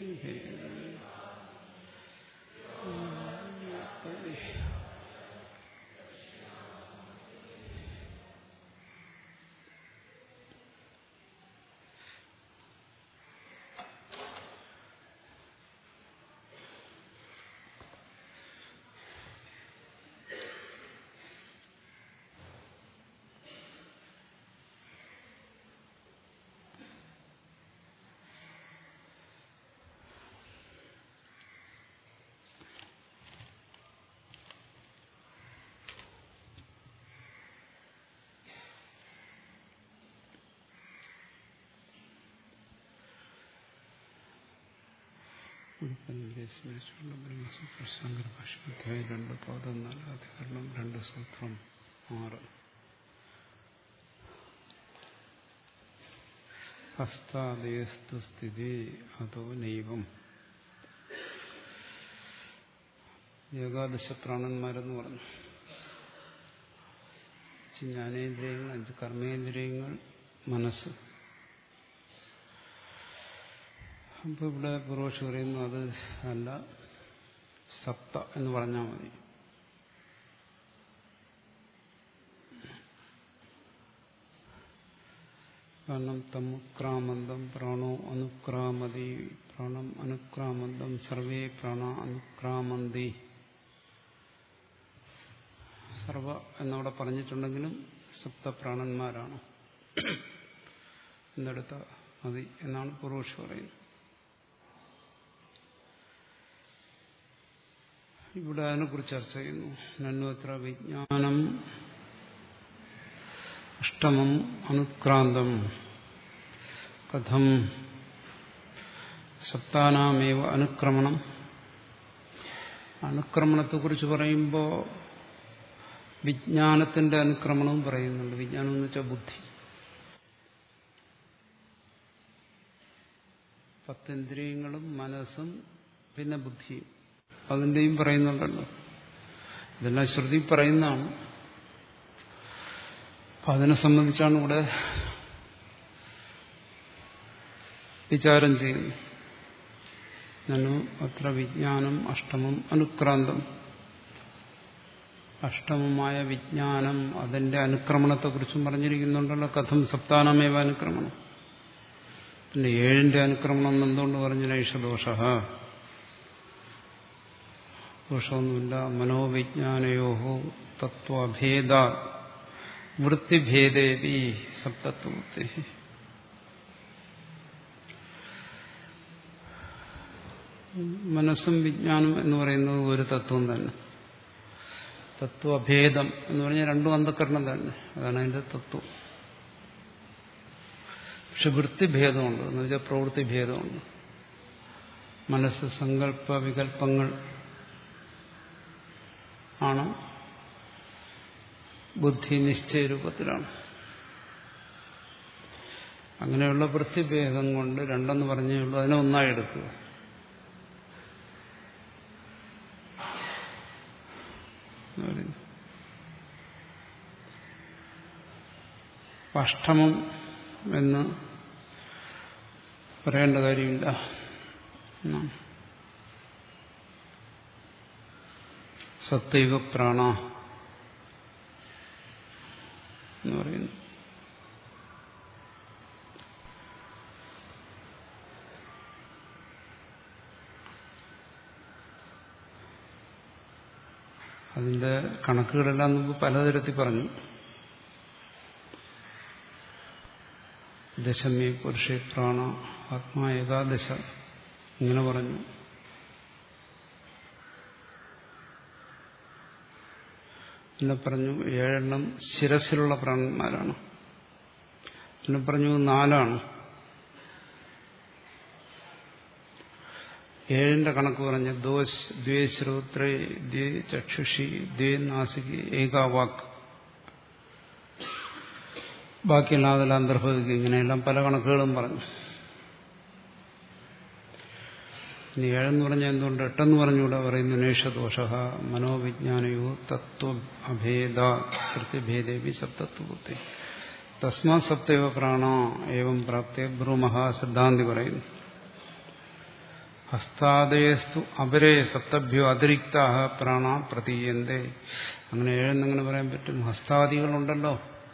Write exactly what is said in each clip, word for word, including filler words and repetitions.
ശങ്കരഭാഷ്യാധ്യായം രണ്ട് പാദം നാല് അധികരണം രണ്ട് സൂത്രം ആറ്. ഹസ്താദയസ്തു സ്ഥിതി അതോ നൈവം. ഏകാദശ പ്രാണന്മാരെന്ന് പറഞ്ഞു. അഞ്ച് ജ്ഞാനേന്ദ്രിയങ്ങൾ, അഞ്ച് കർമ്മേന്ദ്രിയങ്ങൾ, മനസ്സ്. അപ്പൊ ഇവിടെ പൂർവക്ഷി പറയുന്നു അത് അല്ല, സപ്ത എന്ന് പറഞ്ഞാൽ മതി. കാരണം തമുക്രാമന്തം പ്രാണോ അനുക്രാമതി, പ്രാണം അനുക്രാമന്തം സർവേ പ്രാണ അനുക്രാമന്തി. സർവ എന്നവിടെ പറഞ്ഞിട്ടുണ്ടെങ്കിലും സപ്തപ്രാണന്മാരാണ് എന്നെടുത്ത മതി എന്നാണ് പൂർവക്ഷി പറയുന്നത്. ഇവിടെ അതിനെക്കുറിച്ച് ചർച്ച ചെയ്യുന്നു. നന്വത്ര വിജ്ഞാനം അഷ്ടമം അനുക്രാന്തം കഥം സപ്താനാമേവ അനുക്രമണം. അനുക്രമണത്തെക്കുറിച്ച് പറയുമ്പോൾ വിജ്ഞാനത്തിന്റെ അനുക്രമണവും പറയുന്നുണ്ട്. വിജ്ഞാനം എന്ന് വെച്ചാൽ ബുദ്ധി. പത്തേന്ദ്രിയങ്ങളും മനസ്സും പിന്നെ ബുദ്ധിയും അതിൻ്റെയും പറയുന്നുണ്ടല്ലോ. ഇതെല്ലാം ശ്രുതി പറയുന്നതാണ്. അപ്പം അതിനെ സംബന്ധിച്ചാണ് ഇവിടെ വിചാരം ചെയ്യുന്നത്. നനു അത്ര വിജ്ഞാനം അഷ്ടമം അനുക്രാന്തം. അഷ്ടമമായ വിജ്ഞാനം അതിന്റെ അനുക്രമണത്തെക്കുറിച്ചും പറഞ്ഞിരിക്കുന്നുണ്ടല്ലോ. കഥം സപ്താനമേവ അനുക്രമണം. പിന്നെ ഏഴിന്റെ അനുക്രമണം എന്തുകൊണ്ട് പറഞ്ഞു? നൈഷദോഷ, ദോഷമൊന്നുമില്ല. മനോവിജ്ഞാനയോഹോ തത്വഭേദ വൃത്തിഭേദേവി സപ്തത്വത്തെ. മനസ്സും വിജ്ഞാനം എന്ന് പറയുന്നത് ഒരു തത്വം തന്നെ. തത്വഭേദം എന്ന് പറഞ്ഞാൽ രണ്ടും അന്ധകരണം തന്നെ, അതാണ് അതിന്റെ തത്വം. പക്ഷെ വൃത്തിഭേദമുണ്ട് എന്ന് വെച്ചാൽ പ്രവൃത്തിഭേദമുണ്ട്. മനസ്സ് സങ്കല്പ വികല്പങ്ങൾ ആണ്, ബുദ്ധി നിശ്ചയരൂപത്തിലാണ്. അങ്ങനെയുള്ള വൃത്തിഭേദം കൊണ്ട് രണ്ടെന്ന് പറഞ്ഞേ ഉള്ളൂ. അതിനെ ഒന്നായി എടുക്കുക. അഷ്ടമം എന്ന് പറയേണ്ട കാര്യമില്ല. സത്വൈവ പ്രാണ എന്ന് പറയുന്നു. അതിന്റെ കണക്കുകളെല്ലാം നമുക്ക് പലതരത്തിൽ പറഞ്ഞു. ദശമേ പുരുഷേ പ്രാണ ആത്മാ ഏകാദശ ഇങ്ങനെ പറഞ്ഞു. പിന്നെ പറഞ്ഞു ഏഴെണ്ണം ശിരസിലുള്ള പ്രാണന്മാരാണ്. പിന്നെ പറഞ്ഞു നാലാണ്. ഏഴിന്റെ കണക്ക് പറഞ്ഞ് ദോഷ് ദ്വേ ശ്രോത്രേ ദ്വേ ചക്ഷുഷി ദ്വേ നാസികി ഏകാവാക്ക്, ബാക്കിയെല്ലാം അതെല്ലാം അന്തർഭവിക്കും. ഇങ്ങനെയെല്ലാം പല കണക്കുകളും പറഞ്ഞു. ഇനി ഏഴെന്ന് പറഞ്ഞാൽ എന്തുകൊണ്ട് എട്ടെന്ന് പറഞ്ഞുകൂടെ പറയുന്നു? നേഷദോഷ മനോവിജ്ഞാനയോ തത്വ അഭേദ കൃത്യഭേദേവി സപ്തത്വത്തെ തസ്മാ സപ്തൈവ പ്രാണ ഏവം പ്രാപ്തേ ബ്രൂമഹ സിദ്ധാന്തി പറയുന്നു. ഹസ്താദയസ്തു അപരേ സപ്തഭ്യോ അതിരിക്ത പ്രാണ പ്രതീയന്തേ. അങ്ങനെ ഏഴെന്നെങ്ങനെ പറയാൻ പറ്റും? ഹസ്താദികളുണ്ടല്ലോ,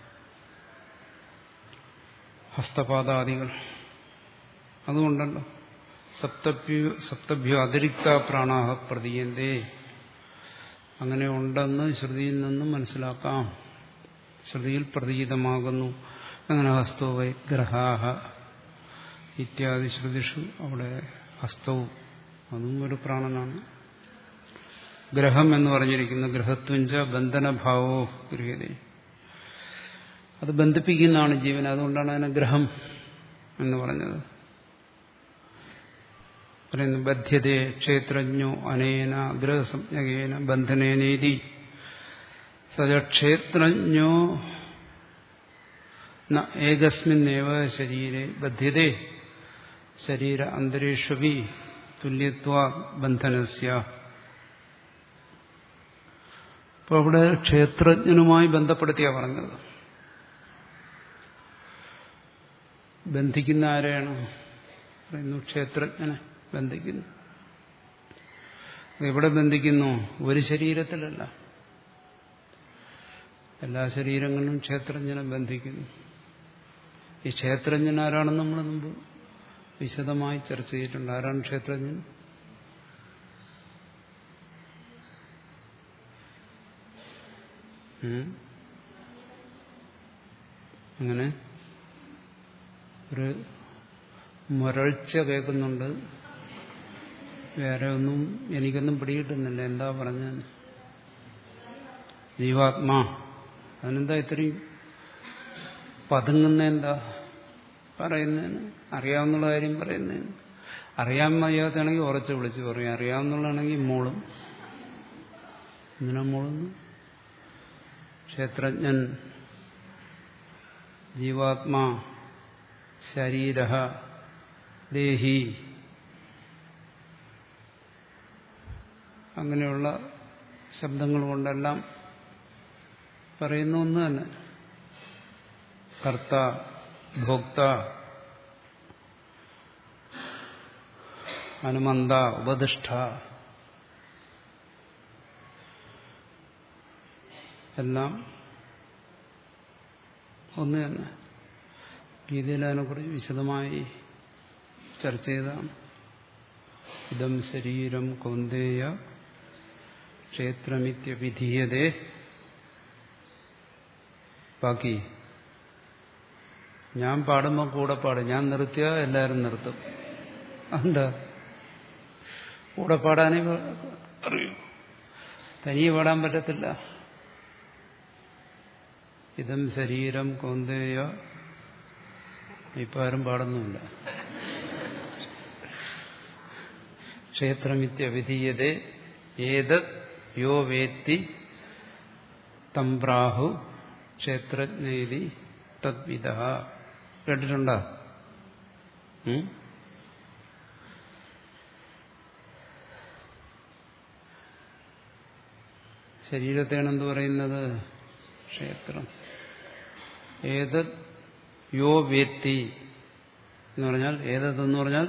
ഹസ്തപാദാദികൾ അതുകൊണ്ടല്ലോ. സപ്തഭ്യോ സപ്തഭ്യോ അതിരിക്ത പ്രാണാഹ പ്രതീയന്തേ. അങ്ങനെ ഉണ്ടെന്ന് ശ്രുതിയിൽ നിന്നും മനസ്സിലാക്കാം. ശ്രുതിയിൽ പ്രതീതമാകുന്നു. അങ്ങനെ ഹസ്തോ വൈ ഗ്രഹാഹ ഇത്യാദി ശ്രുതിഷു. അവിടെ ഹസ്തവും അതും ഒരു പ്രാണനാണ്. ഗ്രഹം എന്ന് പറഞ്ഞിരിക്കുന്നു. ഗ്രഹത്വഞ്ച ബന്ധനഭാവോ ഗൃഹ്യതേ. അത് ബന്ധിപ്പിക്കുന്നതാണ് ജീവൻ. അതുകൊണ്ടാണ് അതിനെ ഗ്രഹം എന്ന് പറഞ്ഞത്. പറയുന്നു ബധ്യതേ ക്ഷേത്രജ്ഞോ അനേന ഗ്രഹസംജ്ഞകേന ബന്ധനേനേതി സജ ക്ഷേത്രജ്ഞോ ന ഏകസ്മിന്നേവ ശരീരേ ബധ്യതേ ശരീര അന്തരേഷ്വപി തുല്യത്വാ ബന്ധനസ്യ. അപ്പോൾ അവിടെ ക്ഷേത്രജ്ഞനുമായി ബന്ധപ്പെടുത്തിയാ പറഞ്ഞത്. ബന്ധിക്കുന്ന ആരെയാണ്? പറയുന്നു ക്ഷേത്രജ്ഞനെ ബന്ധിക്കുന്നു. എവിടെ ബന്ധിക്കുന്നു? ഒരു ശരീരത്തിലല്ല, എല്ലാ ശരീരങ്ങളിലും ക്ഷേത്രജ്ഞനെ ബന്ധിക്കുന്നു. ഈ ക്ഷേത്രജ്ഞൻ ആരാണെന്ന് നമ്മൾ മുമ്പ് വിശദമായി ചർച്ച ചെയ്തിട്ടുണ്ട്. ആരാണ് ക്ഷേത്രജ്ഞൻ? അങ്ങനെ ഒരു മുരൾച്ച കേൾക്കുന്നുണ്ട്. വേറെ ഒന്നും എനിക്കൊന്നും പിടികിട്ടുന്നില്ല. എന്താ പറഞ്ഞ? ജീവാത്മാ. അതിനെന്താ ഇത്രയും പതുങ്ങുന്ന? എന്താ പറയുന്നതിന്? അറിയാവുന്ന കാര്യം പറയുന്നതിന്. അറിയാൻ വയ്യാത്താണെങ്കിൽ ഉറച്ച് വിളിച്ച് പറയും. അറിയാവുന്നതാണെങ്കിൽ മോളും. എന്തിനാ മോളുന്നു? ക്ഷേത്രജ്ഞൻ, ജീവാത്മാ, ശരീര, ദേഹി, അങ്ങനെയുള്ള ശബ്ദങ്ങൾ കൊണ്ടെല്ലാം പറയുന്ന ഒന്ന് തന്നെ. കർത്ത, ഭോക്ത, അനുമന്ത, ഉപദിഷ്ഠ എല്ലാം ഒന്ന് തന്നെ. ഗീതയിൽ അതിനെക്കുറിച്ച് വിശദമായി ചർച്ച ചെയ്തതാണ്. ഇദം ശരീരം കൗന്ദേയ ക്ഷേത്രമിത്യവിധീയതേ. ബാക്കി ഞാൻ പാടുമ്പോൾ കൂടെ പാടും. ഞാൻ നിർത്തിയാ എല്ലാവരും നിർത്തും. എന്താ? കൂടെ പാടാനേ അറിയൂ, തനിയെ പാടാൻ പറ്റത്തില്ല. ഇദം ശരീരം കൗന്ദേയ ഇപ്പം ആരും പാടുന്നുമില്ല. ക്ഷേത്രമിത്യവിധീയതേ ഏതത് യോ വേത്തി തംപ്രാഹു ക്ഷേത്രജ്ഞേതി തദ്വിദഃ. കേട്ടിട്ടുണ്ടോ? ശരീരത്തെയാണ് എന്ത് പറയുന്നത്? ക്ഷേത്രം. ഏതത് യോ വേത്തി എന്ന് പറഞ്ഞാൽ, ഏതെന്ന് പറഞ്ഞാൽ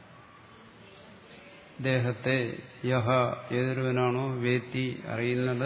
ദേഹത്തെ, യഹ ഏതൊരുവനാണോ വേത്തി അറിയുന്നത്,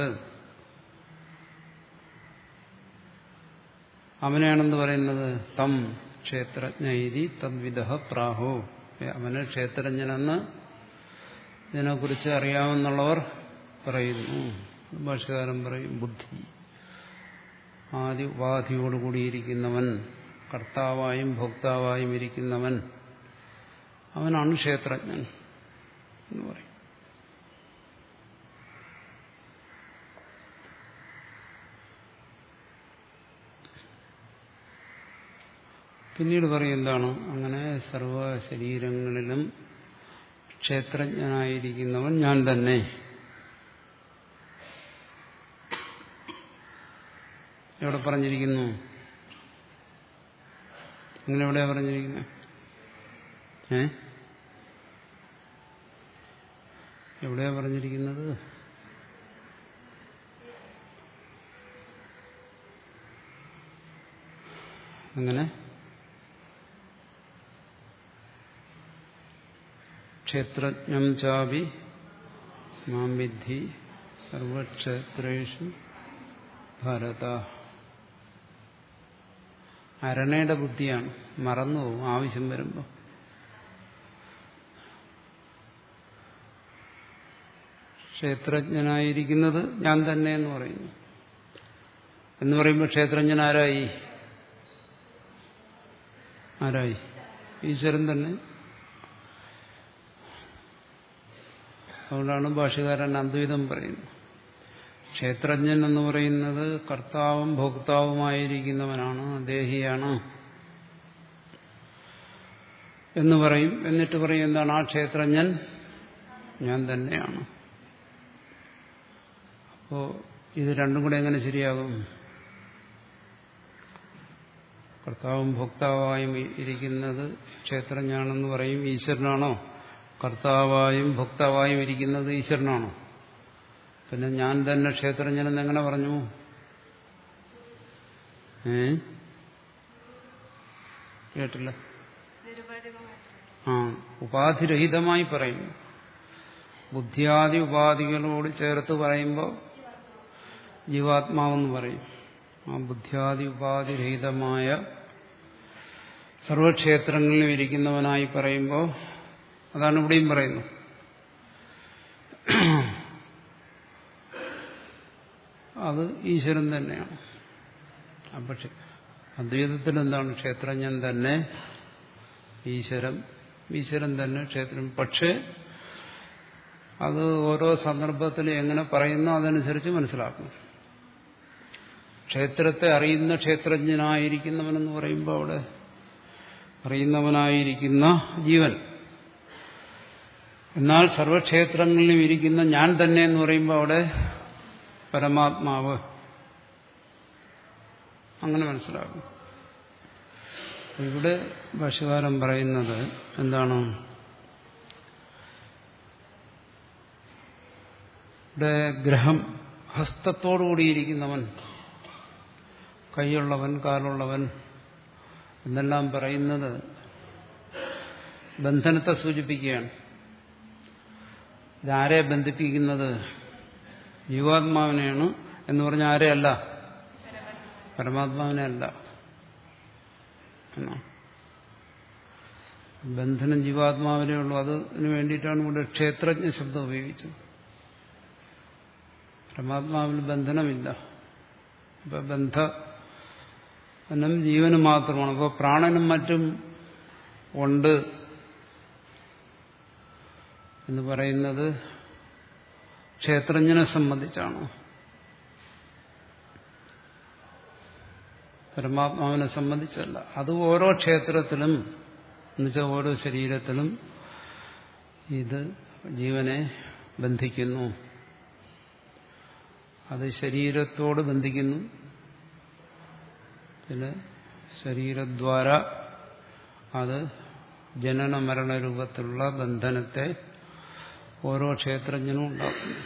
അവനെയാണെന്ന് പറയുന്നത്. തം ക്ഷേത്രജ്ഞൈതി തദ്വിദഃ പ്രാഹു. അവനെ ക്ഷേത്രജ്ഞനെന്ന് ഇതിനെക്കുറിച്ച് അറിയാമെന്നുള്ളവർ പറയുന്നു. ഭാഷകാരൻ പറയും ബുദ്ധി, ആദി ഉപാധിയോടുകൂടിയിരിക്കുന്നവൻ, കർത്താവായും ഭോക്താവായും ഇരിക്കുന്നവൻ, അവനാണ് ക്ഷേത്രജ്ഞൻ എന്ന് പറയും. പിന്നീട് പറയും എന്താണ്? അങ്ങനെ സർവ ശരീരങ്ങളിലും ക്ഷേത്രജ്ഞനായിരിക്കുന്നവൻ ഞാൻ തന്നെ. എവിടെ പറഞ്ഞിരിക്കുന്നു? അങ്ങനെ എവിടെയാ പറഞ്ഞിരിക്കുന്നത്? ഏ എവിടെയാ പറഞ്ഞിരിക്കുന്നത്? അങ്ങനെ ക്ഷേത്രജ്ഞം ചാപി മാം വിദ്ധി സർവക്ഷേത്രേഷു ഭാരത. അരണയുടെ ബുദ്ധിയാണ്, മറന്നുപോകും ആവശ്യം വരുമ്പോൾ. ക്ഷേത്രജ്ഞനായിരിക്കുന്നത് ഞാൻ തന്നെ എന്ന് പറയുന്നു. എന്ന് പറയുമ്പോൾ ക്ഷേത്രജ്ഞൻ ആരായി? ആരായി? ഈശ്വരൻ തന്നെ. അതുകൊണ്ടാണ് ഭാഷ്യകാരൻ അദ്വൈതം പറയുന്നത്. ക്ഷേത്രജ്ഞൻ എന്ന് പറയുന്നത് കർത്താവും ഭോക്താവുമായിരിക്കുന്നവനാണ്, ദേഹിയാണ് എന്ന് പറയും. എന്നിട്ട് പറയും എന്താണ്? ആ ക്ഷേത്രജ്ഞൻ ഞാൻ തന്നെയാണ്. അപ്പോ ഇത് രണ്ടും കൂടെ എങ്ങനെ ശരിയാകും? കർത്താവും ഭോക്താവായും ഇരിക്കുന്നത് ക്ഷേത്രജ്ഞാണെന്ന് പറയും. ഈശ്വരനാണോ? കർത്താവായും ഭോക്താവായും ഇരിക്കുന്നത് ഈശ്വരനാണോ? പിന്നെ ഞാൻ തന്നെ ക്ഷേത്രജ്ഞനെന്ന് എങ്ങനെ പറഞ്ഞു? ഏ കേട്ടില്ല. ആ ഉപാധിരഹിതമായി പറയുന്നു. ബുദ്ധിയാദി ഉപാധികളോട് ചേർത്ത് പറയുമ്പോൾ ജീവാത്മാവെന്ന് പറയും. ആ ബുദ്ധിയാദി ഉപാധിരഹിതമായ സർവക്ഷേത്രങ്ങളിലും ഇരിക്കുന്നവനായി പറയുമ്പോൾ അതാണ് ഇവിടെയും പറയുന്നത്. അത് ഈശ്വരൻ തന്നെയാണ്. പക്ഷെ അദ്വൈതത്തിൽ എന്താണ്? ക്ഷേത്രജ്ഞൻ തന്നെ ഈശ്വരൻ, ഈശ്വരൻ തന്നെ ക്ഷേത്രം. പക്ഷേ അത് ഓരോ സന്ദർഭത്തിലും എങ്ങനെ പറയുന്നു അതനുസരിച്ച് മനസ്സിലാക്കണം. ക്ഷേത്രത്തെ അറിയുന്ന ക്ഷേത്രജ്ഞനായിരിക്കുന്നവനെന്ന് പറയുമ്പോൾ അവിടെ അറിയുന്നവനായിരിക്കുന്ന ജീവൻ. എന്നാൽ സർവക്ഷേത്രങ്ങളിലും ഇരിക്കുന്ന ഞാൻ തന്നെ എന്ന് പറയുമ്പോൾ അവിടെ പരമാത്മാവ്. അങ്ങനെ മനസ്സിലാക്കും. ഇവിടെ ഭാഷ്യകാരൻ പറയുന്നത് എന്താണ്? ഇവിടെ ഗ്രഹം ഹസ്തത്തോടുകൂടിയിരിക്കുന്നവൻ, കൈയുള്ളവൻ, കാലുള്ളവൻ എന്നെല്ലാം പറയുന്നത് ബന്ധനത്തെ സൂചിപ്പിക്കുകയാണ്. ഇതാരെ ബന്ധിപ്പിക്കുന്നത്? ജീവാത്മാവിനെയാണ് എന്ന് പറഞ്ഞാൽ ആരെയല്ല? പരമാത്മാവിനെ അല്ല. ബന്ധനം ജീവാത്മാവിനെ ഉള്ളൂ. അതിനു വേണ്ടിയിട്ടാണ് ഇവിടെ ക്ഷേത്രജ്ഞ ശബ്ദം ഉപയോഗിച്ചത്. പരമാത്മാവിൽ ബന്ധനമില്ല. അപ്പൊ ബന്ധനം ജീവന് മാത്രമാണ്. അപ്പോൾ പ്രാണനും മറ്റും ഉണ്ട് എന്ന് പറയുന്നത് ക്ഷേത്രജ്ഞനെ സംബന്ധിച്ചാണ്. പരമാത്മാവിനെ സംബന്ധിച്ചല്ല. അത് ഓരോ ക്ഷേത്രത്തിലും എന്നുവെച്ചാൽ ഓരോ ശരീരത്തിലും ഇത് ജീവനെ ബന്ധിക്കുന്നു. അത് ശരീരത്തോട് ബന്ധിക്കുന്നു. പിന്നെ ശരീരദ്വാര അത് ജനന മരണ രൂപത്തിലുള്ള ബന്ധനത്തെ ഓരോ ക്ഷേത്രജ്ഞനും ഉണ്ടാക്കുന്നു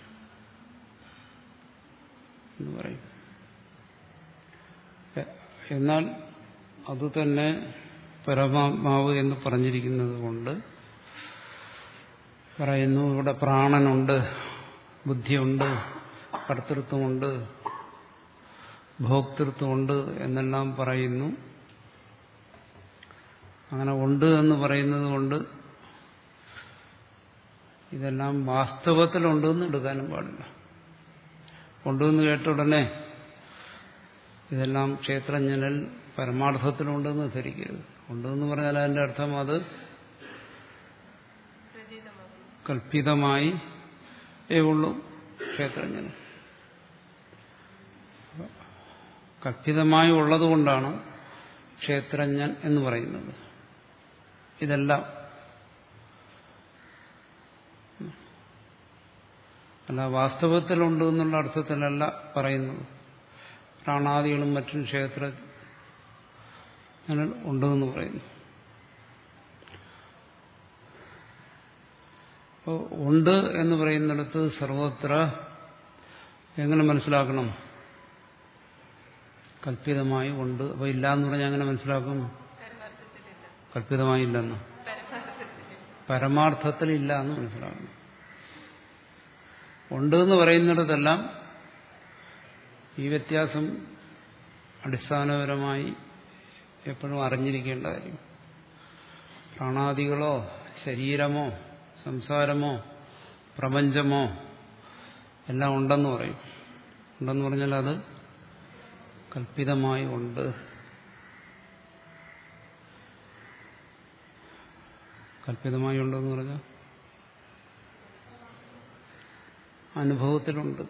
എന്ന് പറയും. എന്നാൽ അതുതന്നെ പരമാത്മാവ് എന്ന് പറഞ്ഞിരിക്കുന്നത് കൊണ്ട് പറയുന്നു ഇവിടെ പ്രാണനുണ്ട്, ബുദ്ധിയുണ്ട്, കർത്തൃത്വമുണ്ട്, ഭോക്തൃത്വമുണ്ട് എന്നെല്ലാം പറയുന്നു. അങ്ങനെ ഉണ്ട് എന്ന് പറയുന്നത് കൊണ്ട് ഇതെല്ലാം വാസ്തവത്തിലുണ്ടെന്ന് എടുക്കാനും പാടില്ല. ഉണ്ടെന്ന് കേട്ട ഉടനെ ഇതെല്ലാം ക്ഷേത്രജ്ഞനിൽ പരമാർത്ഥത്തിലുണ്ടെന്ന് ധരിക്കരുത്. ഉണ്ടെന്ന് പറഞ്ഞാൽ അതിന്റെ അർത്ഥം അത് കൽപ്പിതമായി ഉള്ളൂ. ക്ഷേത്രജ്ഞന് കൽപ്പിതമായി ഉള്ളതുകൊണ്ടാണ് ക്ഷേത്രജ്ഞൻ എന്ന് പറയുന്നത്. ഇതെല്ലാം അല്ല വാസ്തവത്തിലുണ്ട് എന്നുള്ള അർത്ഥത്തിലല്ല പറയുന്നത്. പ്രാണാദികളും മറ്റും ക്ഷേത്ര ഉണ്ടെന്ന് പറയുന്നു. അപ്പോൾ ഉണ്ട് എന്ന് പറയുന്നിടത്ത് സർവത്ര എങ്ങനെ മനസ്സിലാക്കണം? കൽപ്പിതമായി ഉണ്ട്. അപ്പോൾ ഇല്ല എന്ന് പറഞ്ഞാൽ എങ്ങനെ മനസ്സിലാക്കും? കൽപ്പിതമായി ഇല്ലെന്ന്. പരമാർത്ഥത്തിൽ ഇല്ല എന്ന് മനസ്സിലാക്കണം. ഉണ്ട് എന്ന് പറയുന്നിടത്തെല്ലാം ഈ വ്യത്യാസം അടിസ്ഥാനപരമായി എപ്പോഴും അറിഞ്ഞിരിക്കേണ്ട കാര്യം. പ്രാണാദികളോ ശരീരമോ സംസാരമോ പ്രപഞ്ചമോ എല്ലാം ഉണ്ടെന്ന് പറയും. ഉണ്ടെന്ന് പറഞ്ഞാൽ അത് കൽപ്പിതമായി ഉണ്ട്. കൽപ്പിതമായി ഉണ്ടെന്ന് പറഞ്ഞാൽ അനുഭവത്തിലുണ്ട്.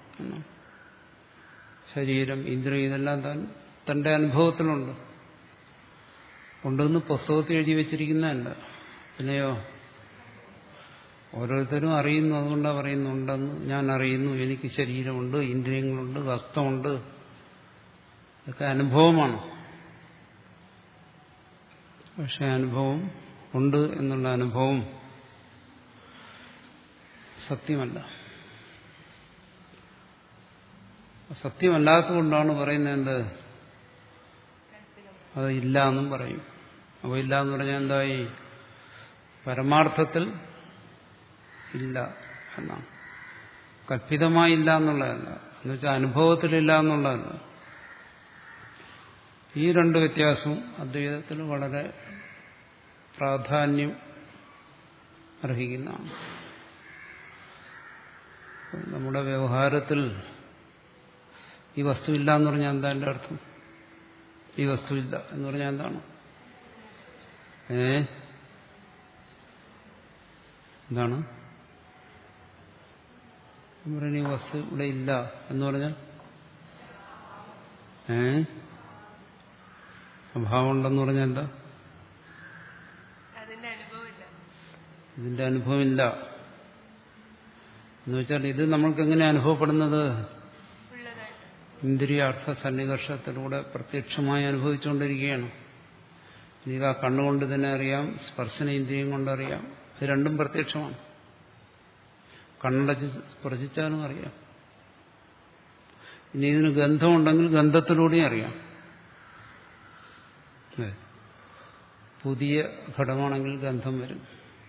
ശരീരം, ഇന്ദ്രിയം ഇതെല്ലാം താൻ തന്റെ അനുഭവത്തിലുണ്ട്. ഉണ്ടെന്ന് പുസ്തകത്തിൽ എഴുതി വെച്ചിരിക്കുന്നതല്ല. പിന്നെയോ ഓരോരുത്തരും അറിയുന്നു. അതുകൊണ്ടാണ് പറയുന്നുണ്ടെന്ന്. ഞാൻ അറിയുന്നു, എനിക്ക് ശരീരമുണ്ട്, ഇന്ദ്രിയങ്ങളുണ്ട്, ഹസ്തമുണ്ട്. ഇതൊക്കെ അനുഭവമാണ്. പക്ഷെ അനുഭവം ഉണ്ട് എന്നുള്ള അനുഭവം സത്യമല്ല. സത്യമല്ലാത്തതുകൊണ്ടാണ് പറയുന്നത് എന്ത്, അത് ഇല്ല എന്നും പറയും. അപ്പോൾ ഇല്ല എന്ന് പറഞ്ഞാൽ എന്തായി? പരമാർത്ഥത്തിൽ ഇല്ല എന്നാണ്. കൽപ്പിതമായി ഇല്ല എന്നുള്ളതല്ല, എന്നുവെച്ചാൽ അനുഭവത്തിലില്ല എന്നുള്ളതല്ല. ഈ രണ്ട് വ്യത്യാസവും അദ്വൈതത്തിൽ വളരെ പ്രാധാന്യം അർഹിക്കുന്നതാണ്. നമ്മുടെ വ്യവഹാരത്തിൽ ഈ വസ്തു ഇല്ല എന്ന് പറഞ്ഞാൽ എന്താ എൻ്റെ അർത്ഥം? ഈ വസ്തു ഇല്ല എന്ന് പറഞ്ഞാൽ എന്താണ്? ഏ എന്താണ് പറയുന്നത്? ഈ വസ്തു ഇവിടെ ഇല്ല എന്ന് പറഞ്ഞാൽ ഏ അഭാവം ഉണ്ടെന്ന് പറഞ്ഞാൽ എന്താ? ഇതിന്റെ അനുഭവമില്ല എന്ന് വെച്ചാൽ ഇത് നമ്മൾക്ക് എങ്ങനെ അനുഭവപ്പെടുന്നത്? ഇന്ദ്രിയാർത്ഥ സന്നികർഷത്തിലൂടെ പ്രത്യക്ഷമായി അനുഭവിച്ചുകൊണ്ടിരിക്കുകയാണ്. ഇത് ആ കണ്ണുകൊണ്ട് തന്നെ അറിയാം, സ്പർശന ഇന്ദ്രിയം കൊണ്ടറിയാം. ഇത് രണ്ടും പ്രത്യക്ഷമാണ്. കണ്ണടച്ച് സ്പർശിച്ചാലും അറിയാം. ഇനി ഇതിന് ഗന്ധമുണ്ടെങ്കിൽ ഗന്ധത്തിലൂടെയും അറിയാം. പുതിയ ഘടമാണെങ്കിൽ ഗന്ധം വരും.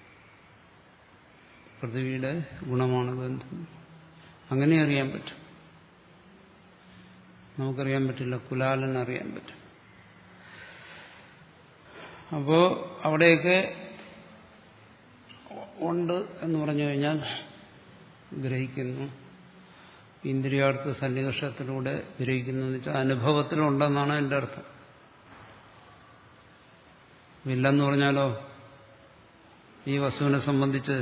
പൃഥ്വിയുടെ ഗുണമാണ് ഗന്ധം. അങ്ങനെ അറിയാൻ പറ്റും. നമുക്കറിയാൻ പറ്റില്ല, കുലാലൻ അറിയാൻ പറ്റും. അപ്പോ അവിടെയൊക്കെ ഉണ്ട് എന്ന് പറഞ്ഞു കഴിഞ്ഞാൽ ഗ്രഹിക്കുന്നു. ഇന്ദ്രിയാർത്ഥ സന്നികർഷത്തിലൂടെ ഗ്രഹിക്കുന്നു എന്ന് വെച്ചാൽ അനുഭവത്തിലുണ്ടെന്നാണ് എൻ്റെ അർത്ഥം. ഇല്ലെന്ന് പറഞ്ഞാലോ ഈ വസ്തുവിനെ സംബന്ധിച്ച്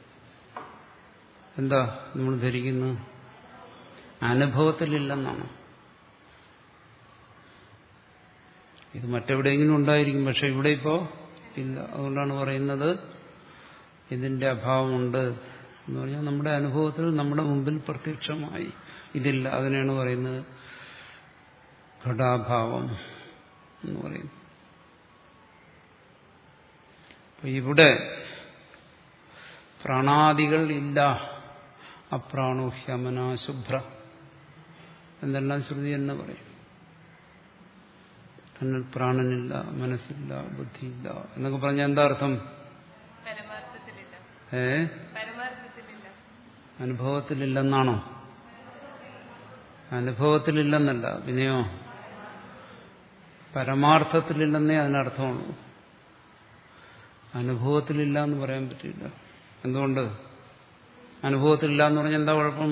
എന്താ നമ്മൾ ധരിക്കുന്നത്? അനുഭവത്തിലില്ലെന്നാണ്. ഇത് മറ്റെവിടെയെങ്കിലും ഉണ്ടായിരിക്കും, പക്ഷെ ഇവിടെ ഇപ്പോ ഇല്ല. അതുകൊണ്ടാണ് പറയുന്നത് ഇതിന്റെ അഭാവമുണ്ട് എന്ന് പറഞ്ഞാൽ നമ്മുടെ അനുഭവത്തിൽ നമ്മുടെ മുമ്പിൽ പ്രത്യക്ഷമായി ഇതില്ല. അതിനെയാണ് പറയുന്നത് ഘടാഭാവം എന്ന് പറയുന്നത്. അപ്പൊ ഇവിടെ പ്രാണാദികൾ ഇല്ല, അപ്രാണോ ഹ്യമന ശുഭ്ര എന്തെല്ലാം ശ്രുതി എന്ന് പറയും. തന്നിൽ പ്രാണനില്ല, മനസ്സില്ല, ബുദ്ധിയില്ല എന്നൊക്കെ പറഞ്ഞാൽ എന്താ അർത്ഥം? ഏ അനുഭവത്തിലില്ലെന്നാണോ? അനുഭവത്തിലില്ലെന്നല്ല, പിന്നെയോ പരമാർത്ഥത്തിലില്ലെന്നേ അതിനർത്ഥമുള്ളൂ. അനുഭവത്തിലില്ല എന്ന് പറയാൻ പറ്റില്ല. എന്തുകൊണ്ട്? അനുഭവത്തിലില്ല എന്ന് പറഞ്ഞാൽ എന്താ കുഴപ്പം?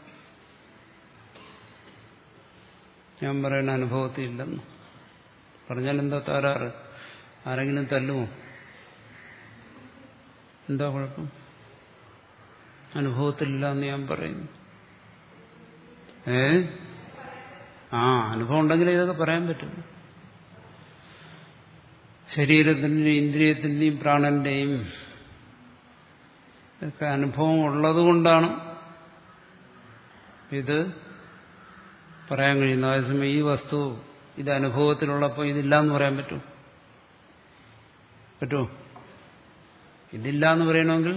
ഞാൻ പറയുന്ന അനുഭവത്തിലില്ലെന്ന് പറഞ്ഞാൽ എന്താ തകരാറ്? ആരെങ്കിലും തല്ലുമോ? എന്താ കുഴപ്പം? അനുഭവത്തിലില്ല എന്ന് ഞാൻ പറയുന്നു. ഏ ആ അനുഭവം ഉണ്ടെങ്കിലേ ഇതൊക്കെ പറയാൻ പറ്റും. ശരീരത്തിന്റെയും ഇന്ദ്രിയത്തിന്റെയും പ്രാണന്റെയും ഒക്കെ അനുഭവം ഉള്ളതുകൊണ്ടാണ് ഇത് പറയാൻ കഴിയുന്നത്. അതേസമയം ഈ വസ്തു ഇത് അനുഭവത്തിലുള്ളപ്പോൾ ഇതില്ല എന്ന് പറയാൻ പറ്റുമോ? പറ്റുമോ? ഇതില്ല എന്ന് പറയണമെങ്കിൽ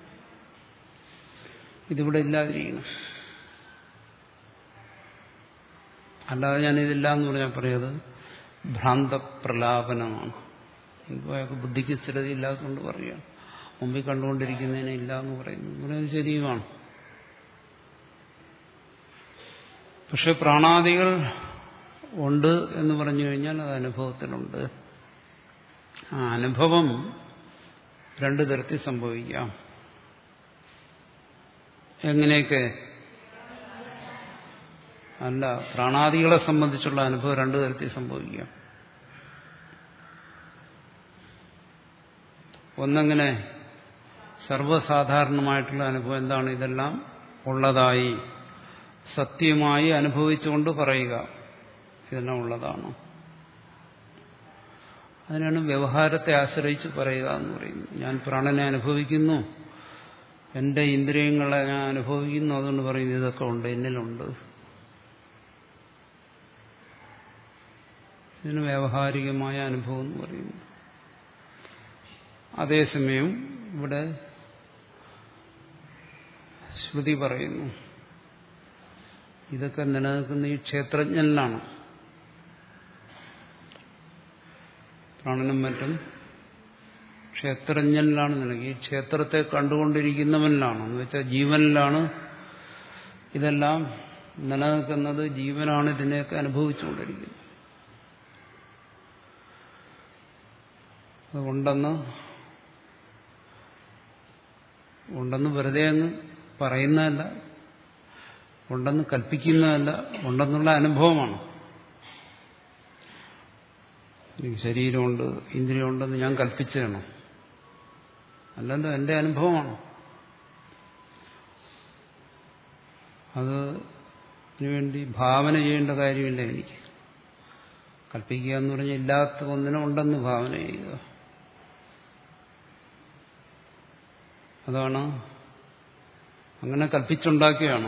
ഇതിവിടെ ഇല്ലാതിരിക്കണം. അല്ലാതെ ഞാൻ ഇതില്ല എന്ന് പറഞ്ഞാൽ പറയുന്നത് ഭ്രാന്തപ്രലാപനമാണ്. അയാൾക്ക് ബുദ്ധിക്ക് സ്ഥിരതയില്ലാത്തതുകൊണ്ട് പറയുകയാണ്. മുമ്പിൽ കണ്ടുകൊണ്ടിരിക്കുന്നതിനെ ഇല്ല എന്ന് പറയുന്നു. പറയുന്നത് ശരിയുമാണ്. പക്ഷെ പ്രാണാദികൾ ഉണ്ട് എന്ന് പറഞ്ഞു കഴിഞ്ഞാൽ അത് അനുഭവത്തിലുണ്ട്. ആ അനുഭവം രണ്ടു തരത്തിൽ സംഭവിക്കാം. എങ്ങനെയൊക്കെ? അല്ല, പ്രാണാദികളെ സംബന്ധിച്ചുള്ള അനുഭവം രണ്ടു തരത്തിൽ സംഭവിക്കാം. ഒന്നെങ്ങനെ സർവ്വസാധാരണമായിട്ടുള്ള അനുഭവം എന്താണ്? ഇതെല്ലാം ഉള്ളതായി സത്യമായി അനുഭവിച്ചുകൊണ്ട് പറയുക, ഇതെല്ലാം ഉള്ളതാണ്. അതിനാണ് വ്യവഹാരത്തെ ആശ്രയിച്ച് പറയുക എന്ന് പറയുന്നത്. ഞാൻ പ്രാണനെ അനുഭവിക്കുന്നു, എന്റെ ഇന്ദ്രിയങ്ങളെ ഞാൻ അനുഭവിക്കുന്നു, അതുകൊണ്ട് പറയുന്നു ഇതൊക്കെ ഉണ്ട്, എന്നിലുണ്ട്. ഇതിന് വ്യാവഹാരികമായ അനുഭവം എന്ന് പറയുന്നു. അതേസമയം ഇവിടെ ശ്രുതി പറയുന്നു ഇതൊക്കെ നിലനിൽക്കുന്ന ഈ ക്ഷേത്രജ്ഞനിലാണ്. പ്രാണനും മറ്റും ക്ഷേത്രജ്ഞനിലാണ് നിലനിൽക്കുക. ഈ ക്ഷേത്രത്തെ കണ്ടുകൊണ്ടിരിക്കുന്നവനിലാണ്, എന്ന് വെച്ചാൽ ജീവനിലാണ് ഇതെല്ലാം നിലനിൽക്കുന്നത്. ജീവനാണ് ഇതിനെയൊക്കെ അനുഭവിച്ചുകൊണ്ടിരിക്കുന്നത്. അതുണ്ടെന്ന് ഉണ്ടെന്ന് വെറുതെ അങ്ങ് പറയുന്നതല്ല, ഉണ്ടെന്ന് കൽപ്പിക്കുന്നതല്ല, ഉണ്ടെന്നുള്ള അനുഭവമാണ്. എനിക്ക് ശരീരമുണ്ട്, ഇന്ദ്രിയമുണ്ടെന്ന് ഞാൻ കൽപ്പിച്ചതാണ്, അല്ലല്ലോ, എന്റെ അനുഭവമാണ്. അത് അതിനുവേണ്ടി ഭാവന ചെയ്യേണ്ട കാര്യമില്ല എനിക്ക്. കൽപ്പിക്കുക എന്ന് പറഞ്ഞാൽ ഇല്ലാത്ത ഒന്നിനും ഉണ്ടെന്ന് ഭാവന ചെയ്യുക. അതാണ്, അങ്ങനെ കൽപ്പിച്ചുണ്ടാക്കിയാണ്.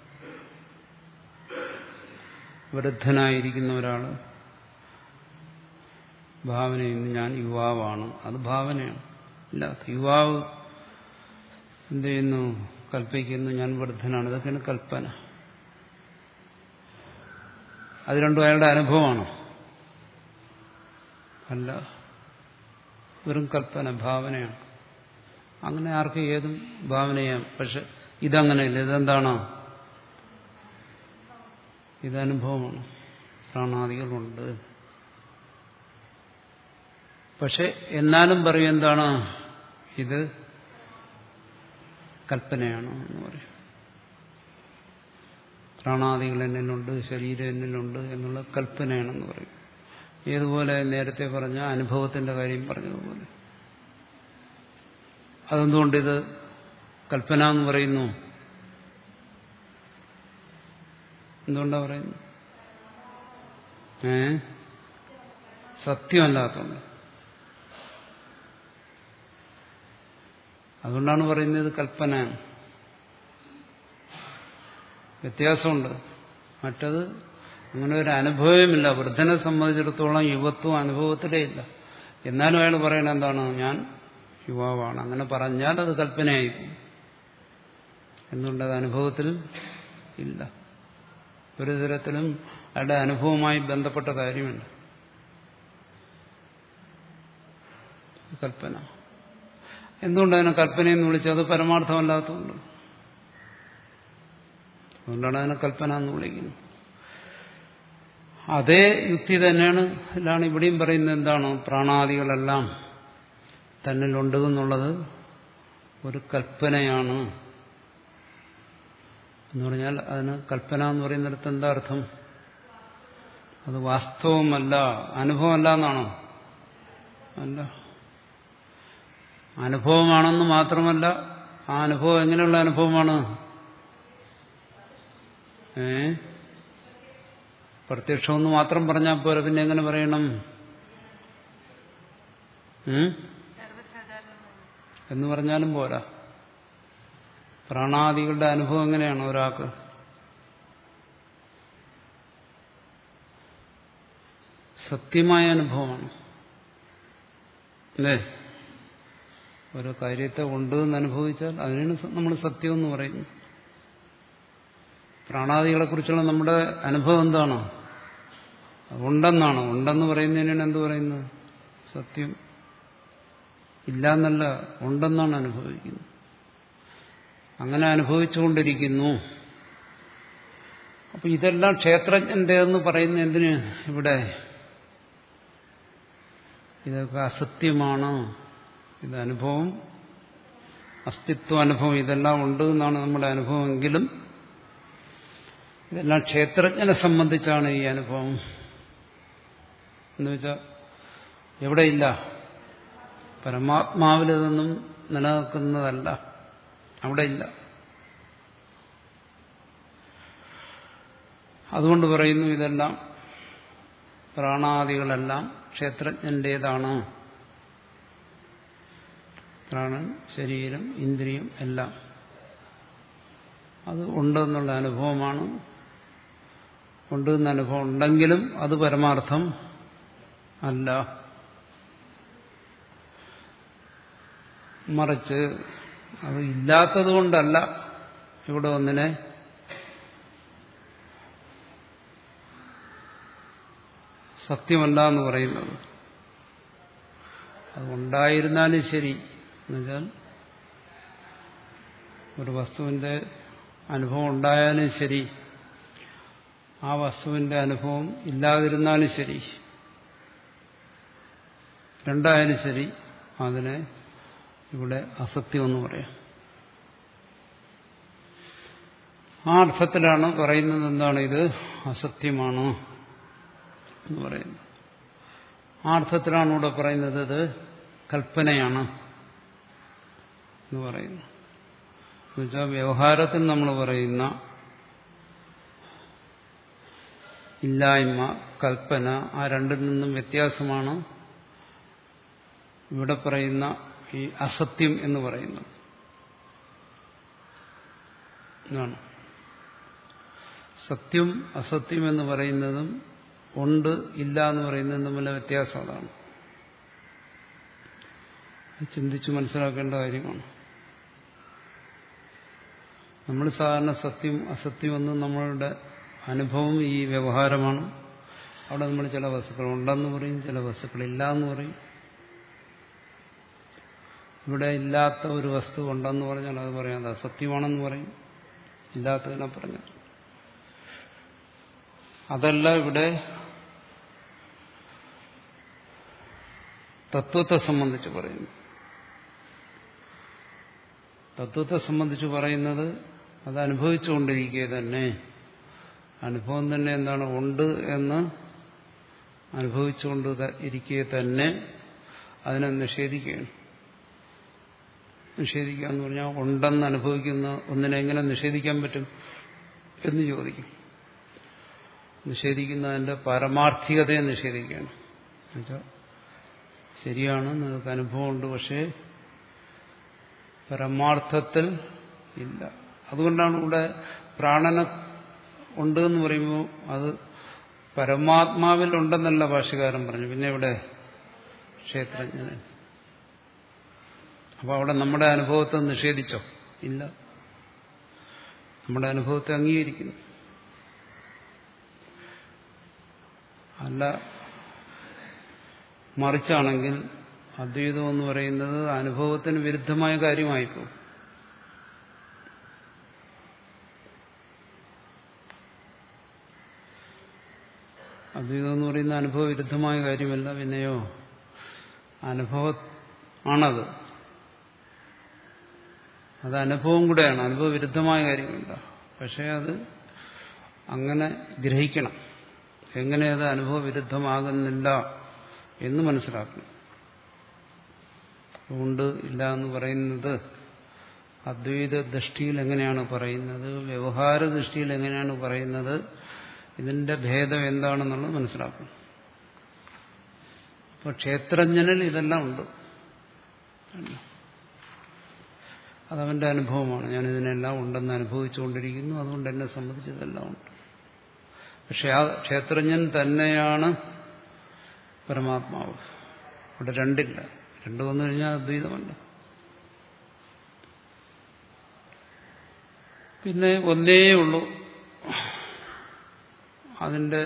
വൃദ്ധനായിരിക്കുന്ന ഒരാള് ഭാവന ചെയ്യുന്നു ഞാൻ യുവാവാണ്, അത് ഭാവനയാണ്. ഇല്ലാത്ത യുവാവ് എന്ത് ചെയ്യുന്നു? കൽപ്പിക്കുന്നു ഞാൻ വൃദ്ധനാണ്, ഇതൊക്കെയാണ് കൽപ്പന. അത് രണ്ടും അയാളുടെ അനുഭവമാണ്, അല്ല വെറും കൽപ്പന, ഭാവനയാണ്. അങ്ങനെ ആർക്കും ഏതും ഭാവന ചെയ്യാം. പക്ഷെ ഇതങ്ങനെയില്ല. ഇതെന്താണ്? ഇതനുഭവമാണ്. പ്രാണാദികളുണ്ട്. പക്ഷെ എന്നാലും പറയും എന്താണ്? ഇത് കൽപ്പനയാണ് എന്ന് പറയും. പ്രാണാദികൾ എന്നിലുണ്ട്, ശരീരം എന്നിലുണ്ട് എന്നുള്ള കൽപ്പനയാണെന്ന് പറയും. ഏതുപോലെ നേരത്തെ പറഞ്ഞ അനുഭവത്തിന്റെ കാര്യം പറഞ്ഞതുപോലെ. അതെന്തുകൊണ്ടിത് കൽപ്പന എന്ന് പറയുന്നു? എന്തുകൊണ്ടാ പറയുന്നു? ഏ സത്യമല്ലാത്തതുകൊണ്ട്. അതുകൊണ്ടാണ് പറയുന്നത് കൽപ്പന. വ്യത്യാസമുണ്ട്. മറ്റത് അങ്ങനെ ഒരു അനുഭവമില്ല. വൃദ്ധനെ സംബന്ധിച്ചിടത്തോളം യുവത്വം അനുഭവത്തിലേ ഇല്ല. എന്നാലും അയാൾ പറയണത് എന്താണ്? ഞാൻ യുവാവാണ്. അങ്ങനെ പറഞ്ഞാൽ അത് കൽപ്പനയായിരിക്കും. എന്തുകൊണ്ടത് അനുഭവത്തിൽ ഇല്ല. ഒരു തരത്തിലും അയാളുടെ അനുഭവവുമായി ബന്ധപ്പെട്ട കാര്യമില്ല. കൽപ്പന. എന്തുകൊണ്ടതിനെ കൽപ്പനയെന്ന് വിളിച്ചത്? പരമാർത്ഥമല്ലാത്തതുകൊണ്ട്. അതുകൊണ്ടാണ് അതിനെ കൽപ്പന എന്ന് വിളിക്കുന്നത്. അതേ യുക്തി തന്നെയാണ് ഇതിലാണ് ഇവിടെയും പറയുന്നത്. എന്താണ്? പ്രാണാദികളെല്ലാം തന്നിലുണ്ട് എന്നുള്ളത് ഒരു കൽപ്പനയാണ് എന്ന് പറഞ്ഞാൽ അതിന് കൽപ്പന എന്ന് പറയുന്നിടത്ത് എന്താ അർത്ഥം? അത് വാസ്തവമല്ല, അനുഭവമല്ല എന്നാണോ? അല്ല. അനുഭവമാണെന്ന് മാത്രമല്ല, ആ അനുഭവം എങ്ങനെയുള്ള അനുഭവമാണ്? ഏ പ്രത്യക്ഷമെന്ന് മാത്രം പറഞ്ഞാൽ പോരാ, പിന്നെ എങ്ങനെ പറയണം? എന്ന് പറഞ്ഞാലും പോരാ. പ്രാണാദികളുടെ അനുഭവം എങ്ങനെയാണ് ഒരാൾക്ക്? സത്യമായ അനുഭവമാണ്. അല്ലേ? ഓരോ കാര്യത്തെ ഉണ്ട് എന്ന് അനുഭവിച്ചാൽ അതിനാണ് നമ്മൾ സത്യം എന്ന് പറയുന്നു. പ്രാണാദികളെ കുറിച്ചുള്ള നമ്മുടെ അനുഭവം എന്താണ്? ഉണ്ടെന്നാണ്. ഉണ്ടെന്ന് പറയുന്നതിനാണ് എന്ത് പറയുന്നത്? സത്യം ഇല്ല എന്നല്ല, ഉണ്ടെന്നാണ് അനുഭവിക്കുന്നത്. അങ്ങനെ അനുഭവിച്ചുകൊണ്ടിരിക്കുന്നു. അപ്പൊ ഇതെല്ലാം ക്ഷേത്രജ്ഞന്റേതെന്ന് പറയുന്ന എന്തിന് ഇവിടെ? ഇതൊക്കെ അസത്യമാണ്. ഇത് അനുഭവം, അസ്തിത്വാനുഭവം ഇതെല്ലാം ഉണ്ട് എന്നാണ് നമ്മുടെ അനുഭവമെങ്കിലും ഇതെല്ലാം ക്ഷേത്രജ്ഞനെ സംബന്ധിച്ചാണ് ഈ അനുഭവം. എന്നുവെച്ചാൽ എവിടെയില്ല, പരമാത്മാവിൽ ഇതൊന്നും നിലനിൽക്കുന്നതല്ല, അവിടെയില്ല. അതുകൊണ്ട് പറയുന്നു ഇതെല്ലാം പ്രാണാദികളെല്ലാം ക്ഷേത്രജ്ഞന്റേതാണ്. പ്രാണൻ, ശരീരം, ഇന്ദ്രിയം എല്ലാം അത് ഉണ്ടെന്നുള്ള അനുഭവമാണ്. ഉണ്ടെന്ന അനുഭവം ഉണ്ടെങ്കിലും അത് പരമാർത്ഥം അല്ല. മറിച്ച് അത് ഇല്ലാത്തത് കൊണ്ടല്ല ഇവിടെ ഒന്നിനെ സത്യമല്ല എന്ന് പറയുന്നത്. അതുണ്ടായിരുന്നാലും ശരി, എന്നുവെച്ചാൽ ഒരു വസ്തുവിന്റെ അനുഭവം ഉണ്ടായാലും ശരി, ആ വസ്തുവിന്റെ അനുഭവം ഇല്ലാതിരുന്നാലും ശരി, രണ്ടായാലും ശരി, അതിനെ ഇവിടെ അസത്യമെന്ന് പറയാം. ആ അർത്ഥത്തിലാണ് പറയുന്നത് എന്താണ് ഇത് അസത്യമാണ് എന്ന് പറയുന്നത്. ആ അർത്ഥത്തിലാണ് ഇവിടെ പറയുന്നത് ഇത് കൽപ്പനയാണ് എന്ന് പറയുന്നു. എന്നുവെച്ചാൽ വ്യവഹാരത്തിൽ നമ്മൾ പറയുന്ന ഇല്ലായ്മ, കൽപ്പന, ആ രണ്ടിൽ നിന്നും വ്യത്യാസമാണ് ഇവിടെ പറയുന്ന ഈ അസത്യം എന്ന് പറയുന്നത്. എന്നാണ് സത്യം അസത്യം എന്ന് പറയുന്നതും ഉണ്ട് ഇല്ല എന്ന് പറയുന്നതും തമ്മിലെ വ്യത്യാസം അതാണ്. ചിന്തിച്ച് മനസ്സിലാക്കേണ്ട കാര്യമാണ്. നമ്മൾ സാധാരണ സത്യം അസത്യം എന്ന് നമ്മളുടെ അനുഭവം ഈ വ്യവഹാരമാണ്. അവിടെ നമ്മൾ ചില വസ്തുക്കൾ ഉണ്ടെന്ന് പറയും, ചില വസ്തുക്കൾ ഇല്ല എന്ന് പറയും. ഇവിടെ ഇല്ലാത്ത ഒരു വസ്തു ഉണ്ടെന്ന് പറഞ്ഞാൽ അത് പറയാം അത് അസത്യമാണെന്ന് പറയും, ഇല്ലാത്തതിനെ പറഞ്ഞാൽ. അതല്ല ഇവിടെ തത്വത്തെ സംബന്ധിച്ച് പറയുന്നു. തത്വത്തെ സംബന്ധിച്ച് പറയുന്നത് അത് അനുഭവിച്ചുകൊണ്ടിരിക്കുക തന്നെ, അനുഭവം തന്നെ എന്താണ് ഉണ്ട് എന്ന് അനുഭവിച്ചുകൊണ്ട് ഇരിക്കുക തന്നെ അതിനെ നിഷേധിക്കുകയാണ്. നിഷേധിക്കുക എന്ന് പറഞ്ഞാൽ ഉണ്ടെന്ന് അനുഭവിക്കുന്ന ഒന്നിനെ എങ്ങനെ നിഷേധിക്കാൻ പറ്റും എന്ന് ചോദിക്കും. നിഷേധിക്കുന്നതിന്റെ പാരമാർത്ഥികതയെ നിഷേധിക്കുകയാണ്. എന്നുവെച്ചാൽ ശരിയാണ്, നിങ്ങൾക്ക് അനുഭവമുണ്ട്, പക്ഷേ പരമാർത്ഥത്തിൽ ഇല്ല. അതുകൊണ്ടാണ് ഇവിടെ പ്രാണന ഉണ്ട് എന്ന് പറയുമ്പോൾ അത് പരമാത്മാവിൽ ഉണ്ടെന്നല്ല ഭാഷ്യകാരൻ പറഞ്ഞു, പിന്നെ ഇവിടെ ക്ഷേത്രജ്ഞനൻ. അപ്പൊ അവിടെ നമ്മുടെ അനുഭവത്തെ നിഷേധിച്ചോ? ഇല്ല, നമ്മുടെ അനുഭവത്തെ അംഗീകരിക്കുന്നു. അല്ല, മറിച്ചാണെങ്കിൽ അദ്വൈതം എന്ന് പറയുന്നത് അനുഭവത്തിന് വിരുദ്ധമായ കാര്യമായിപ്പോ. അദ്വൈതം എന്ന് പറയുന്ന അനുഭവ വിരുദ്ധമായ കാര്യമല്ല, പിന്നെയോ അനുഭവം ആണത്. അത് അനുഭവം കൂടെയാണ്, അനുഭവ വിരുദ്ധമായ കാര്യമില്ല. പക്ഷെ അത് അങ്ങനെ ഗ്രഹിക്കണം. എങ്ങനെ അത് അനുഭവ വിരുദ്ധമാകുന്നില്ല എന്ന് മനസ്സിലാക്കണം. ഉണ്ട് ഇല്ല എന്ന് പറയുന്നത് അദ്വൈത ദൃഷ്ടിയിൽ എങ്ങനെയാണ് പറയുന്നത്, വ്യവഹാര ദൃഷ്ടിയിൽ എങ്ങനെയാണ് പറയുന്നത്, ഇതിന്റെ ഭേദം എന്താണെന്നുള്ളത് മനസ്സിലാക്കണം. അപ്പോൾ ക്ഷേത്രജ്ഞനിൽ ഇതെല്ലാം ഉണ്ട്, അതവന്റെ അനുഭവമാണ്. ഞാനിതിനെല്ലാം ഉണ്ടെന്ന് അനുഭവിച്ചുകൊണ്ടിരിക്കുന്നു, അതുകൊണ്ട് എന്നെ സംബന്ധിച്ച് ഇതെല്ലാം ഉണ്ട്. പക്ഷെ ആ ക്ഷേത്രജ്ഞൻ തന്നെയാണ് പരമാത്മാവ്. ഇവിടെ രണ്ടില്ല. രണ്ടു വന്നു കഴിഞ്ഞാൽ അദ്വൈതമല്ല. പിന്നെ ഒന്നേ ഉള്ളൂ, അതിന്റെ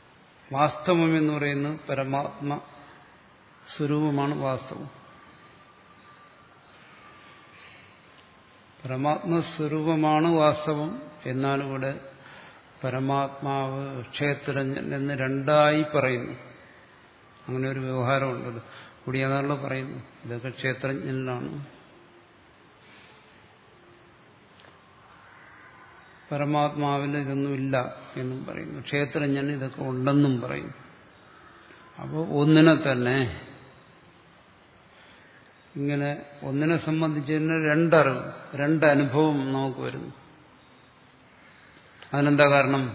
വാസ്തവം എന്ന് പറയുന്നത് പരമാത്മ സ്വരൂപമാണ് വാസ്തവം. പരമാത്മസ്വരൂപമാണ് വാസ്തവം. എന്നാലും ഇവിടെ പരമാത്മാവ് ക്ഷേത്രജ്ഞൻ എന്ന് രണ്ടായി പറയുന്നു. അങ്ങനെ ഒരു വ്യവഹാരമുണ്ടത് കൂടി അതാണല്ലോ പറയുന്നു. ഇതൊക്കെ ക്ഷേത്രജ്ഞനിലാണ്. പരമാത്മാവിൽ ഇതൊന്നുമില്ല എന്നും പറയുന്നു. ക്ഷേത്രജ്ഞന് ഇതൊക്കെ ഉണ്ടെന്നും പറയുന്നു. അപ്പോൾ ഒന്നിനെ തന്നെ ഇങ്ങനെ ഒന്നിനെ സംബന്ധിച്ച് തന്നെ രണ്ടറിവ്, രണ്ടനുഭവം നമുക്ക് വരുന്നു. അതിനെന്താ കാരണം?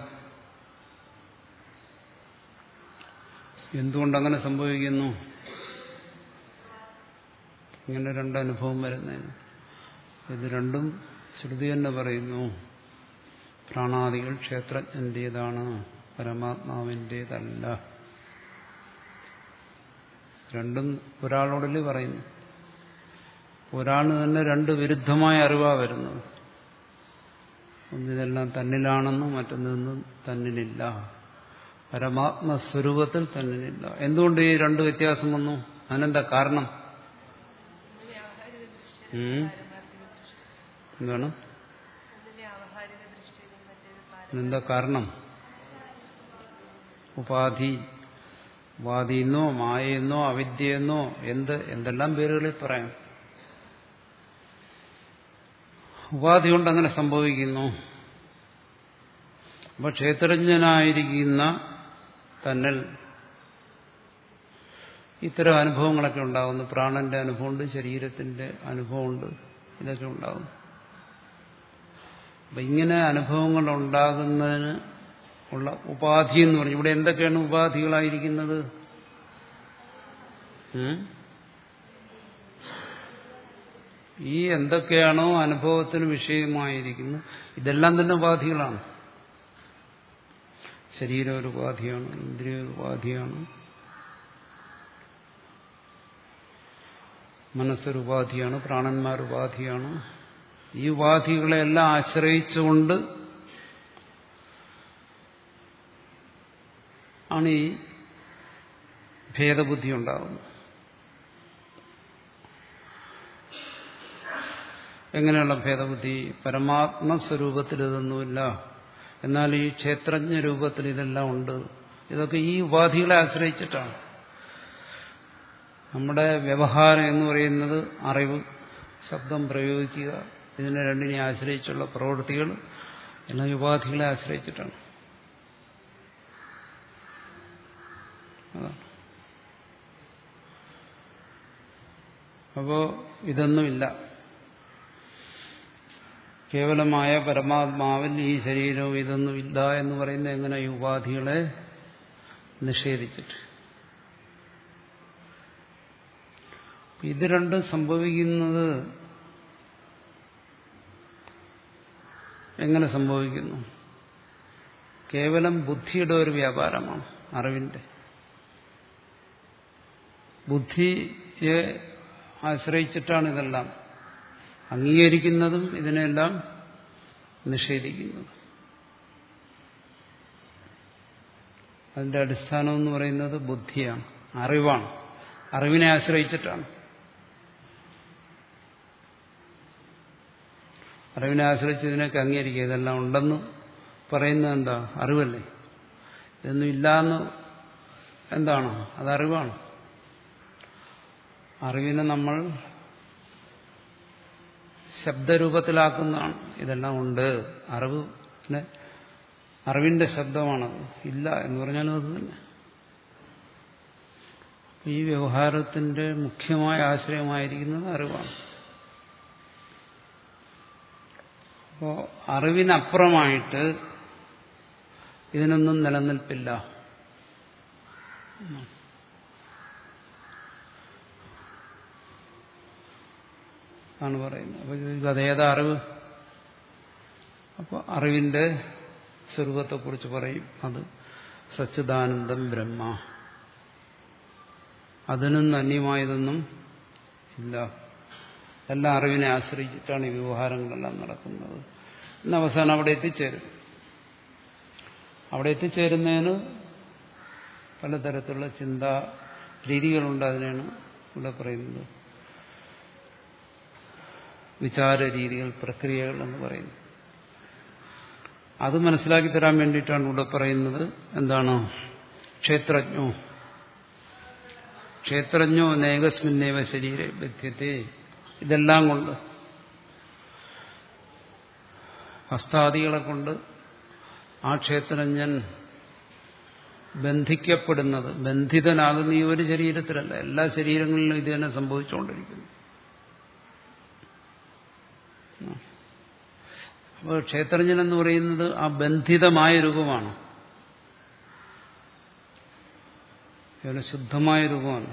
എന്തുകൊണ്ടങ്ങനെ സംഭവിക്കുന്നു? ഇങ്ങനെ രണ്ടനുഭവം വരുന്നതിന് ഇത് രണ്ടും ശ്രുതി തന്നെ പറയുന്നു. പ്രാണാദികൾ ക്ഷേത്രജ്ഞന്റേതാണ്, പരമാത്മാവിന്റേതല്ല. രണ്ടും ഒരാളോടല്ലേ പറയുന്നു. ഒരാളിന് തന്നെ രണ്ട് വിരുദ്ധമായ അറിവാണ് വരുന്നത്. ഒന്നിതെല്ലാം തന്നിലാണെന്നും മറ്റൊന്നൊന്നും തന്നിലില്ല. പരമാത്മസ്വരൂപത്തിൽ തന്നിലില്ല. എന്തുകൊണ്ട് ഈ രണ്ട് വ്യത്യാസം വന്നു? അതിനെന്താ കാരണം? എന്താണ്? എന്താ കാരണം? ഉപാധി. ഉപാധിയെന്നോ മായയെന്നോ അവിദ്യയെന്നോ എന്ത് എന്തെല്ലാം പേരുകളിൽ പറയാം. ഉപാധി കൊണ്ട് അങ്ങനെ സംഭവിക്കുന്നു. അപ്പോൾ ക്ഷേത്രജ്ഞനായിരിക്കുന്ന തന്നിൽ ഇത്തരം അനുഭവങ്ങളൊക്കെ ഉണ്ടാകുന്നു. പ്രാണന്റെ അനുഭവമുണ്ട്, ശരീരത്തിന്റെ അനുഭവമുണ്ട്, ഇതൊക്കെ ഉണ്ടാകുന്നു. അപ്പം ഇങ്ങനെ അനുഭവങ്ങൾ ഉണ്ടാകുന്നതിന് ഉള്ള ഉപാധി എന്ന് പറഞ്ഞു. ഇവിടെ എന്തൊക്കെയാണ് ഉപാധികളായിരിക്കുന്നത്? ഈ എന്തൊക്കെയാണോ അനുഭവത്തിന് വിഷയമായിരിക്കുന്നത് ഇതെല്ലാം തന്നെ ഉപാധികളാണ്. ശരീരം ഒരു ഉപാധിയാണ്, ഇന്ദ്രിയ ഒരു ഉപാധിയാണ്, മനസ്സൊരു ഉപാധിയാണ്, പ്രാണന്മാർ ഉപാധിയാണ്. ഈ ഉപാധികളെല്ലാം ആശ്രയിച്ചുകൊണ്ട് ആണ് ഈ ഭേദബുദ്ധി ഉണ്ടാകുന്നത്. എങ്ങനെയുള്ള ഭേദബുദ്ധി? പരമാത്മസ്വരൂപത്തിൽ ഇതൊന്നുമില്ല, എന്നാൽ ഈ ക്ഷേത്രജ്ഞ രൂപത്തിൽ ഇതെല്ലാം ഉണ്ട്. ഇതൊക്കെ ഈ ഉപാധികളെ ആശ്രയിച്ചിട്ടാണ്. നമ്മുടെ വ്യവഹാരം എന്ന് പറയുന്നത് അറിവ്, ശബ്ദം പ്രയോഗിക്കുക, ഇതിനെ രണ്ടിനെ ആശ്രയിച്ചുള്ള പ്രവൃത്തികൾ എല്ലാം ഉപാധികളെ ആശ്രയിച്ചിട്ടാണ്. അപ്പോ ഇതൊന്നുമില്ല. കേവലമായ പരമാത്മാവിൽ ഈ ശരീരവും ഇതൊന്നുമില്ല എന്ന് പറയുന്നത് എങ്ങനെ? ഈ ഉപാധികളെ നിഷേധിച്ചിട്ട്. ഇത് രണ്ടും സംഭവിക്കുന്നത് എങ്ങനെ സംഭവിക്കുന്നു? കേവലം ബുദ്ധിയുടെ ഒരു വ്യാപാരമാണ്, അറിവിന്റെ. ബുദ്ധിയെ ആശ്രയിച്ചിട്ടാണ് ഇതെല്ലാം അംഗീകരിക്കുന്നതും ഇതിനെല്ലാം നിഷേധിക്കുന്നതും. അതിന്റെ അടിസ്ഥാനം എന്ന് പറയുന്നത് ബുദ്ധിയാണ്, അറിവാണ്. അറിവിനെ ആശ്രയിച്ചിട്ടാണ്. അറിവിനെ ആശ്രയിച്ച് ഇതിനൊക്കെ അംഗീകരിക്കുക. ഇതെല്ലാം ഉണ്ടെന്ന് പറയുന്നത് എന്താ? അറിവല്ലേ. ഇതൊന്നും ഇല്ലാന്ന് എന്താണ്? അതറിവാണ്. അറിവിനെ നമ്മൾ ശബ്ദരൂപത്തിലാക്കുന്നതാണ്. ഇതെല്ലാം ഉണ്ട്, അറിവിനെ, അറിവിന്റെ ശബ്ദമാണത്. ഇല്ല എന്ന് പറഞ്ഞാലും അത് തന്നെ. ഈ വ്യവഹാരത്തിന്റെ മുഖ്യമായ ആശ്രയമായിരിക്കുന്നത് അറിവാണ്. അപ്പോൾ അറിവിനപ്പുറമായിട്ട് ഇതിനൊന്നും നിലനിൽപ്പില്ല ആണ് പറയുന്നത്. അപ്പോൾ അതേതാ അറിവ്? അപ്പോൾ അറിവിന്റെ സ്വരൂപത്തെക്കുറിച്ച് പറയും. അത് സച്ചിദാനന്ദം ബ്രഹ്മ. അതിനും അന്യമായതൊന്നും ഇല്ല. എല്ലാം അറിവിനെ ആശ്രയിച്ചിട്ടാണ് ഈ വ്യവഹാരങ്ങളെല്ലാം നടക്കുന്നത്. ഇന്ന് അവസാനം അവിടെ എത്തിച്ചേരും. അവിടെ എത്തിച്ചേരുന്നതിന് പലതരത്തിലുള്ള ചിന്താ രീതികളുണ്ട്. അതിനാണ് ഇവിടെ പറയുന്നത്. വിചാര രീതികൾ, പ്രക്രിയകൾ എന്ന് പറയുന്നു. അത് മനസ്സിലാക്കി തരാൻ വേണ്ടിയിട്ടാണ് ഇവിടെ പറയുന്നത്. എന്താണ്? ക്ഷേത്രജ്ഞോ ക്ഷേത്രജ്ഞോ നേകസ്മിന്നേവ ശരീരെ ബധ്യത്തെ. ഇതെല്ലാം കൊണ്ട്, ഹസ്താദികളെ കൊണ്ട് ആ ക്ഷേത്രജ്ഞൻ ബന്ധിക്കപ്പെടുന്നത്, ബന്ധിതനാകുന്ന ഈ ഒരു ശരീരത്തിലല്ല, എല്ലാ ശരീരങ്ങളിലും ഇത് തന്നെ സംഭവിച്ചുകൊണ്ടിരിക്കുന്നു. അപ്പോൾ ക്ഷേത്രജ്ഞൻ എന്ന് പറയുന്നത് ആ ബന്ധിതമായ രൂപമാണ്, കേവലം ശുദ്ധമായ രൂപമല്ല.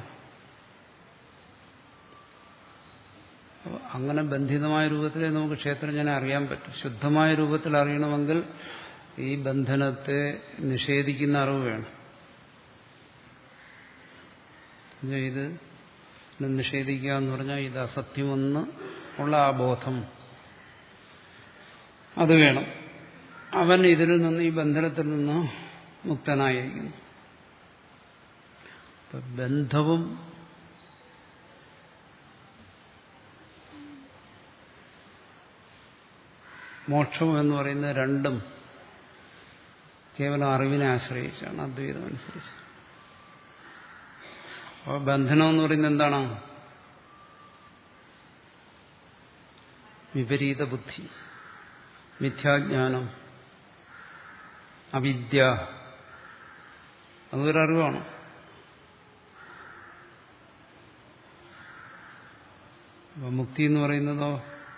അങ്ങനെ ബന്ധിതമായ രൂപത്തിലേ നമുക്ക് ക്ഷേത്രജ്ഞനെ അറിയാൻ പറ്റും. ശുദ്ധമായ രൂപത്തിൽ അറിയണമെങ്കിൽ ഈ ബന്ധനത്തെ നിഷേധിക്കുന്ന അറിവ് വേണം. ഇത് നിഷേധിക്കുക എന്ന് പറഞ്ഞാൽ ഇത് അസത്യമെന്ന് ഉള്ള ആ ബോധം അത് വേണം. അവൻ ഇതിൽ നിന്ന്, ഈ ബന്ധനത്തിൽ നിന്ന് മുക്തനായിരിക്കുന്നു. ബന്ധവും മോക്ഷവും എന്ന് പറയുന്ന രണ്ടും കേവലം അറിവിനെ ആശ്രയിച്ചാണ്, അദ്വൈതം അനുസരിച്ച്. അപ്പോൾ ബന്ധനം എന്ന് പറയുന്നത് എന്താണ്? വിപരീത ബുദ്ധി, മിഥ്യാജ്ഞാനം, അവിദ്യ, അതൊരറിവാണ്. അപ്പൊ മുക്തി എന്ന് പറയുന്നതോ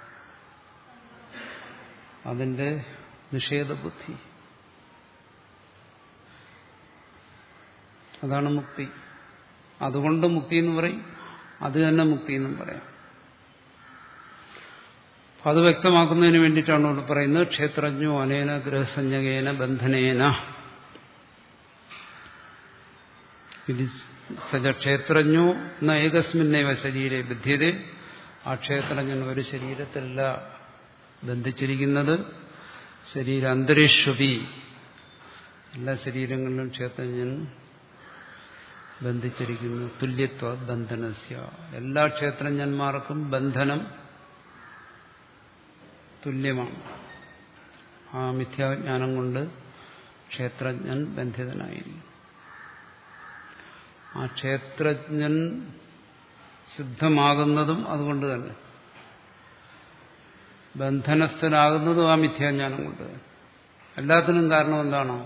അതിന്റെ നിഷേധബുദ്ധി, അതാണ് മുക്തി. അതുകൊണ്ട് മുക്തി എന്ന് പറയും, അത് തന്നെ മുക്തി എന്നും പറയാം. അത് വ്യക്തമാക്കുന്നതിന് വേണ്ടിയിട്ടാണ് ഇവിടെ പറയുന്നത് ക്ഷേത്രജ്ഞോ അനേന ഗൃഹസഞ്ജകേന ബന്ധനേന. ഇത് സജ ക്ഷേത്രജ്ഞോ ന ഏകസ്മിന്നേവ ശരീരേ ബധ്യതേ. ആ ക്ഷേത്രജ്ഞൻ ഒരു ശരീരത്തിലല്ല ബന്ധിച്ചിരിക്കുന്നത്, ശരീരാന്തരീക്ഷപി, എല്ലാ ശരീരങ്ങളിലും ക്ഷേത്രജ്ഞൻ ബന്ധിച്ചിരിക്കുന്നു. തുല്യത്വ ബന്ധനസ്യ, എല്ലാ ക്ഷേത്രജ്ഞന്മാർക്കും ബന്ധനം തുല്യമാണ്. ആ മിഥ്യാജ്ഞാനം കൊണ്ട് ക്ഷേത്രജ്ഞൻ ബന്ധിതനായിരിക്കും. ആ ക്ഷേത്രജ്ഞൻ ശുദ്ധമാകുന്നതും അതുകൊണ്ട് തന്നെ, ബന്ധനസ്ഥനാകുന്നതും ആ മിഥ്യാജ്ഞാനം കൊണ്ട് തന്നെ. എല്ലാത്തിനും കാരണം എന്താണോ?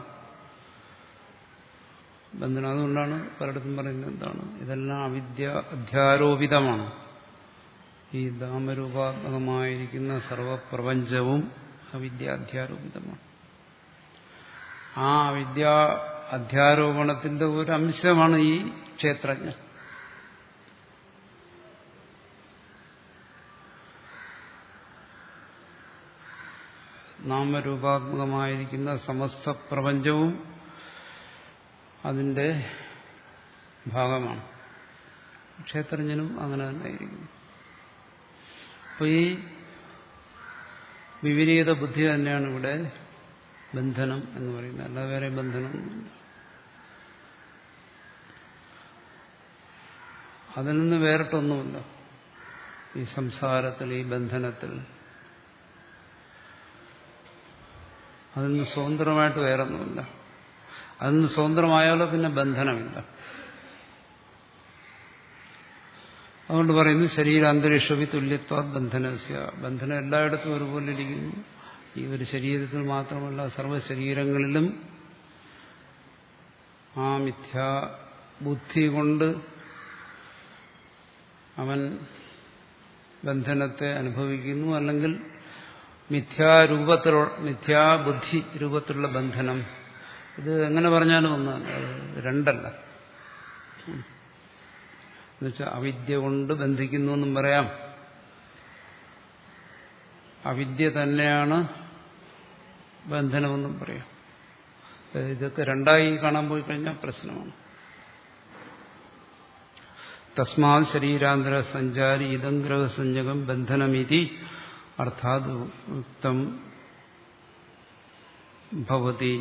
ബന്ധനം. അതുകൊണ്ടാണ് പലയിടത്തും പറയുന്നത് എന്താണ്, ഇതെല്ലാം അവിദ്യ അധ്യാരോപിതമാണ്. ഈ നാമരൂപാത്മകമായിരിക്കുന്ന സർവപ്രപഞ്ചവും അവിദ്യ അധ്യാരോപിതമാണ്. ആ അവിദ്യ അധ്യാരോപണത്തിന്റെ ഒരു അംശമാണ് ഈ ക്ഷേത്രജ്ഞൻ. നാമരൂപാത്മകമായിരിക്കുന്ന സമസ്ത പ്രപഞ്ചവും അതിന്റെ ഭാഗമാണ്. ക്ഷേത്രജ്ഞനും അങ്ങനെ തന്നെ ആയിരിക്കുന്നു. അപ്പൊ ഈ വിപരീത ബുദ്ധി തന്നെയാണ് ഇവിടെ ബന്ധനം എന്ന് പറയുന്നത്, അല്ലാതെ വേറെ ബന്ധനമൊന്നുമില്ല. അതിൽ നിന്ന് വേറിട്ടൊന്നുമില്ല ഈ സംസാരത്തിൽ, ഈ ബന്ധനത്തിൽ. അതിൽ നിന്ന് സ്വതന്ത്രമായിട്ട് വേറൊന്നുമില്ല. അതിൽ നിന്ന് സ്വതന്ത്രമായാലോ പിന്നെ ബന്ധനമില്ല. അതുകൊണ്ട് പറയുന്നു ശരീരാന്തരീക്ഷവി തുല്യത്വ ബന്ധനസ്യ. ബന്ധനം എല്ലായിടത്തും ഒരുപോലെ ഇരിക്കുന്നു. ഈ ഒരു ശരീരത്തിൽ മാത്രമല്ല, സർവ്വശരീരങ്ങളിലും ആ മിഥ്യാബുദ്ധി കൊണ്ട് അവൻ ബന്ധനത്തെ അനുഭവിക്കുന്നു. അല്ലെങ്കിൽ മിഥ്യാരൂപത്തിലുള്ള മിഥ്യാബുദ്ധി രൂപത്തിലുള്ള ബന്ധനം. ഇത് എങ്ങനെ പറഞ്ഞാലും ഒന്നല്ല, രണ്ടല്ല. എന്നുവെച്ചാൽ അവിദ്യ കൊണ്ട് ബന്ധിക്കുന്നു എന്നും പറയാം, അവിദ്യ തന്നെയാണ് ബന്ധനമെന്നും പറയാം. ഇതൊക്കെ രണ്ടായി കാണാൻ പോയി കഴിഞ്ഞാൽ പ്രശ്നമാണ്. തസ്മാത് ശരീരാന്തര സഞ്ചാരി ഇതം ഗ്രഹസഞ്ജകം ബന്ധനമിതി അർത്ഥാത് ഉക്തം ഭവതി.